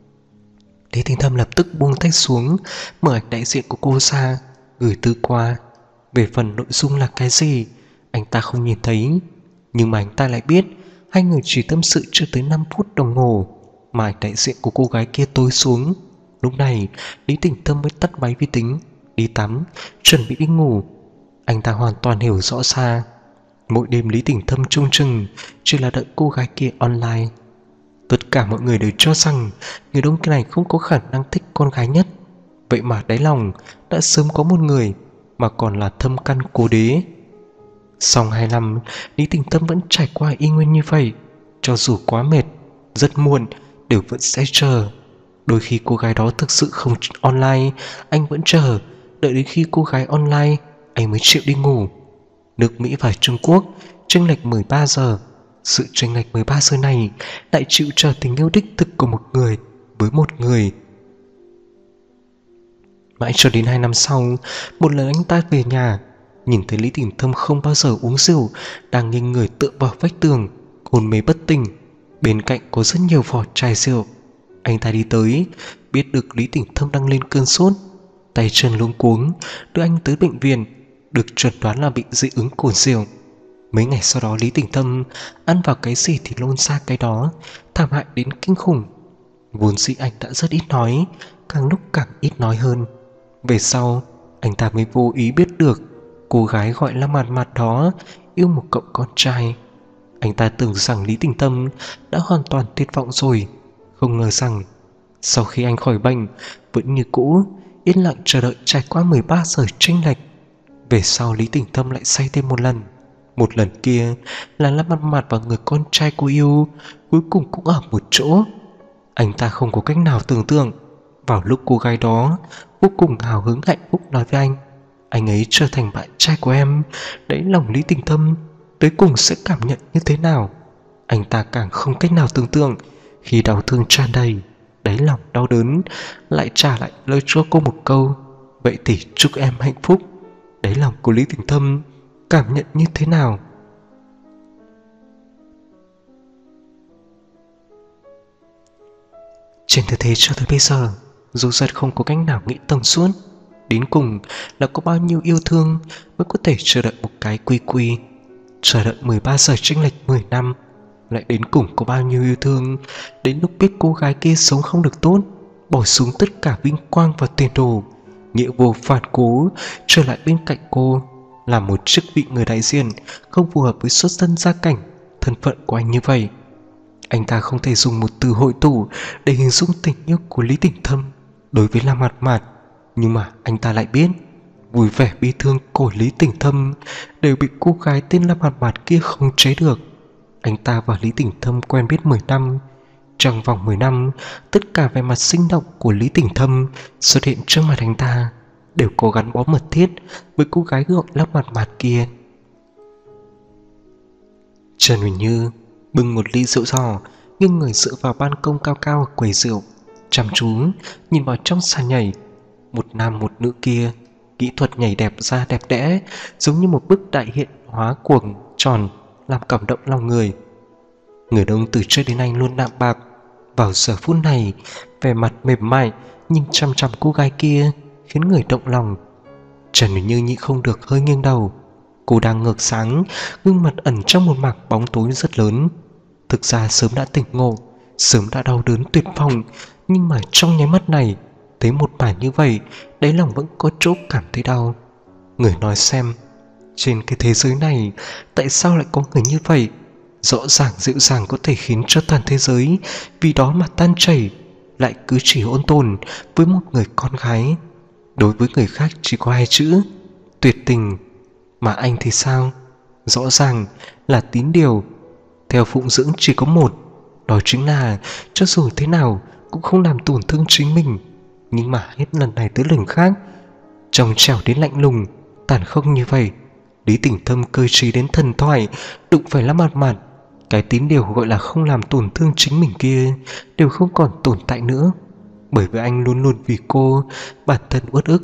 Lý Tỉnh Thâm lập tức buông tay xuống, mở ảnh đại diện của cô ra, gửi tư qua. Về phần nội dung là cái gì, anh ta không nhìn thấy, nhưng mà anh ta lại biết hai người chỉ tâm sự chưa tới năm phút đồng hồ mà ảnh đại diện của cô gái kia tối xuống. Lúc này Lý Tỉnh Thâm mới tắt máy vi tính, đi tắm, chuẩn bị đi ngủ. Anh ta hoàn toàn hiểu rõ ra, mỗi đêm Lý Tỉnh Thâm trông chừng chỉ là đợi cô gái kia online. Tất cả mọi người đều cho rằng người đàn ông này không có khả năng thích con gái nhất, vậy mà đáy lòng đã sớm có một người, mà còn là thâm căn cố đế. Xong hai năm, Lý Tỉnh Thâm vẫn trải qua y nguyên như vậy. Cho dù quá mệt, rất muộn, đều vẫn sẽ chờ. Đôi khi cô gái đó thực sự không online, anh vẫn chờ, đợi đến khi cô gái online, anh mới chịu đi ngủ. Nước Mỹ và Trung Quốc chênh lệch mười ba giờ. Sự chênh lệch mười ba giờ này lại chịu chờ tình yêu đích thực của một người với một người. Mãi cho đến hai năm sau, một lần anh ta về nhà, nhìn thấy Lý Tỉnh Thâm không bao giờ uống rượu, đang nghiêng người tựa vào vách tường, hôn mê bất tỉnh. Bên cạnh có rất nhiều vỏ chai rượu. Anh ta đi tới, biết được Lý Tỉnh Thâm đang lên cơn sốt, tay chân luống cuống, đưa anh tới bệnh viện, được chuẩn đoán là bị dị ứng cồn rượu. Mấy ngày sau đó Lý Tỉnh Thâm ăn vào cái gì thì nôn ra cái đó, thảm hại đến kinh khủng. Vốn dĩ anh đã rất ít nói, càng lúc càng ít nói hơn. Về sau anh ta mới vô ý biết được cô gái gọi là Mặt Mặt đó yêu một cậu con trai. Anh ta tưởng rằng Lý Tỉnh Thâm đã hoàn toàn tuyệt vọng rồi, không ngờ rằng sau khi anh khỏi bệnh vẫn như cũ, yên lặng chờ đợi trải qua mười ba giờ chênh lệch. Về sau Lý Tỉnh Thâm lại say thêm một lần. Một lần kia là La Mặt Mặt và người con trai cô yêu cuối cùng cũng ở một chỗ. Anh ta không có cách nào tưởng tượng, vào lúc cô gái đó vô cùng hào hứng hạnh phúc nói với anh, anh ấy trở thành bạn trai của em, đấy lòng Lý Tỉnh Thâm tới cùng sẽ cảm nhận như thế nào. Anh ta càng không cách nào tưởng tượng, khi đau thương tràn đầy, đáy lòng đau đớn, lại trả lại lời cho cô một câu, vậy thì chúc em hạnh phúc. Đáy lòng của Lý Tỉnh Thâm cảm nhận như thế nào? Trên thực tế cho tới bây giờ, dù rất không có cách nào nghĩ thông suốt, đến cùng là có bao nhiêu yêu thương mới có thể chờ đợi một cái quy quy, chờ đợi mười ba giờ chênh lệch mười năm, lại đến cùng có bao nhiêu yêu thương đến lúc biết cô gái kia sống không được tốt, bỏ xuống tất cả vinh quang và tiền đồ, nghĩa vô phản cố trở lại bên cạnh cô, làm một chức vị người đại diện không phù hợp với xuất thân gia cảnh, thân phận của anh như vậy. Anh ta không thể dùng một từ hội tụ để hình dung tình yêu của Lý Tỉnh Thâm đối với Lam Mạt Mạt, nhưng mà anh ta lại biết vui vẻ bi thương của Lý Tỉnh Thâm đều bị cô gái tên Lam Mạt Mạt kia khống chế được. Anh ta và Lý Tỉnh Thâm quen biết mười năm. Trong vòng mười năm, tất cả vẻ mặt sinh động của Lý Tỉnh Thâm xuất hiện trước mặt anh ta đều có gắn bó mật thiết với cô gái gọi Lam Mạt Mạt kia. Trần Huỳnh Như bưng một ly rượu giò, nghiêng người dựa vào ban công cao cao ở quầy rượu, chăm chú nhìn vào trong sàn nhảy. Một nam một nữ kia, kỹ thuật nhảy đẹp ra đẹp đẽ, giống như một bức đại hiện hóa cuồng tròn, làm cảm động lòng người. Người đông từ trước đến nay luôn đạm bạc, vào giờ phút này vẻ mặt mềm mại nhìn chăm chăm cô gái kia khiến người động lòng. Trần Huỳnh Như nhịn không được hơi nghiêng đầu. Cô đang ngược sáng, gương mặt ẩn trong một mảng bóng tối rất lớn. Thực ra sớm đã tỉnh ngộ, sớm đã đau đớn tuyệt vọng, nhưng mà trong nháy mắt này thấy một màn như vậy, đáy lòng vẫn có chỗ cảm thấy đau. Người nói xem, trên cái thế giới này tại sao lại có người như vậy, rõ ràng dịu dàng có thể khiến cho toàn thế giới vì đó mà tan chảy, lại cứ chỉ ôn tồn với một người con gái. Đối với người khác chỉ có hai chữ tuyệt tình, mà anh thì sao? Rõ ràng là tín điều. Theo phụng dưỡng chỉ có một, đó chính là cho dù thế nào cũng không làm tổn thương chính mình. Nhưng mà hết lần này tới lần khác, trong trẻo đến lạnh lùng, tàn khốc như vậy, Lý Tỉnh Thâm cơ trí đến thần thoại, đụng phải Lam Mạt Mạt. Cái tín điều gọi là không làm tổn thương chính mình kia đều không còn tồn tại nữa, bởi vì anh luôn luôn vì cô bản thân uất ức.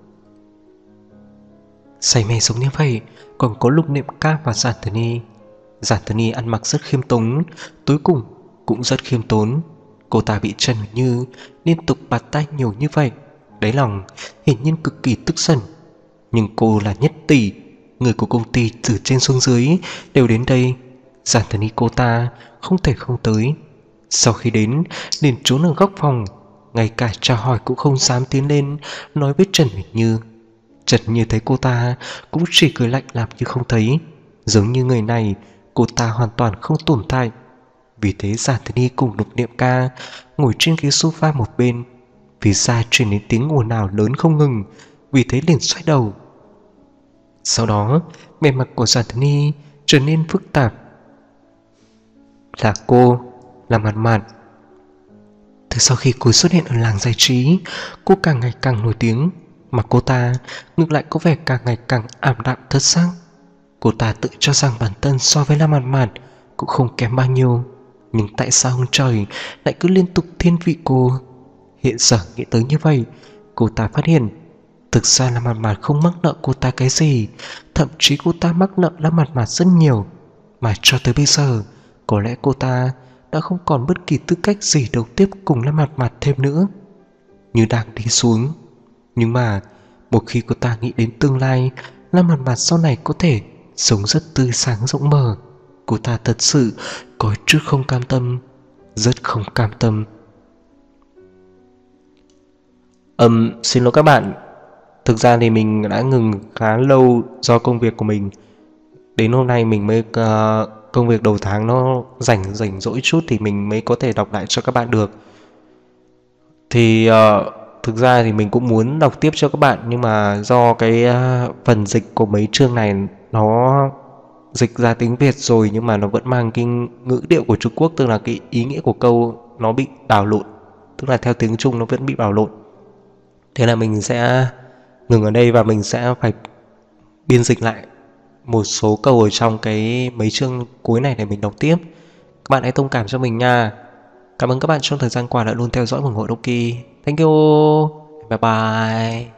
Say mê giống như vậy còn có Lục Niệm Ca và Giản Thần Y. Giản Thần Y ăn mặc rất khiêm tốn, tối cùng cũng rất khiêm tốn. Cô ta bị Trần Huỳnh Như liên tục bạt tay nhiều như vậy, đáy lòng hiển nhiên cực kỳ tức giận. Nhưng cô là nhất tỷ, người của công ty từ trên xuống dưới đều đến đây, Giản Thần Y cô ta không thể không tới. Sau khi đến liền trốn ở góc phòng, ngay cả chào hỏi cũng không dám tiến lên nói với Trần Huỳnh Như. Trần Như thấy cô ta cũng chỉ cười lạnh làm như không thấy, giống như người này cô ta hoàn toàn không tồn tại. Vì thế Giản Thần Y cùng Lục Niệm Ca ngồi trên ghế sofa một bên, phía xa truyền đến tiếng ồn ào lớn không ngừng, vì thế liền xoay đầu. Sau đó bề mặt của Giản Thần Y trở nên phức tạp. Là cô, là Mạt Mạt. Từ sau khi cô xuất hiện ở làng giải trí, cô càng ngày càng nổi tiếng, mà cô ta ngược lại có vẻ càng ngày càng ảm đạm thất sắc. Cô ta tự cho rằng bản thân so với Lam Mạt Mạt cũng không kém bao nhiêu, nhưng tại sao ông trời lại cứ liên tục thiên vị cô? Hiện giờ nghĩ tới như vậy, cô ta phát hiện thực ra Lam Mạt Mạt không mắc nợ cô ta cái gì, thậm chí cô ta mắc nợ Lam Mạt Mạt rất nhiều, mà cho tới bây giờ có lẽ cô ta đã không còn bất kỳ tư cách gì đấu tiếp cùng Lam Mạt Mạt thêm nữa, như đang đi xuống. Nhưng mà một khi cô ta nghĩ đến tương lai, Lam Mạt Mạt sau này có thể sống rất tươi sáng rộng mở, cô ta thật sự có chút không cam tâm, rất không cam tâm. Ừm, um, xin lỗi các bạn. Thực ra thì mình đã ngừng khá lâu do công việc của mình. Đến hôm nay mình mới uh, công việc đầu tháng nó rảnh rảnh rỗi chút thì mình mới có thể đọc lại cho các bạn được. Thì uh, thực ra thì mình cũng muốn đọc tiếp cho các bạn, nhưng mà do cái uh, phần dịch của mấy chương này nó dịch ra tiếng Việt rồi, nhưng mà nó vẫn mang cái ngữ điệu của Trung Quốc, tức là cái ý nghĩa của câu nó bị đảo lộn, tức là theo tiếng Trung nó vẫn bị đảo lộn. Thế là mình sẽ ngừng ở đây và mình sẽ phải biên dịch lại một số câu ở trong cái mấy chương cuối này để mình đọc tiếp. Các bạn hãy thông cảm cho mình nha. Cảm ơn các bạn trong thời gian qua đã luôn theo dõi ủng hộ Doki. Thank you. Bye bye.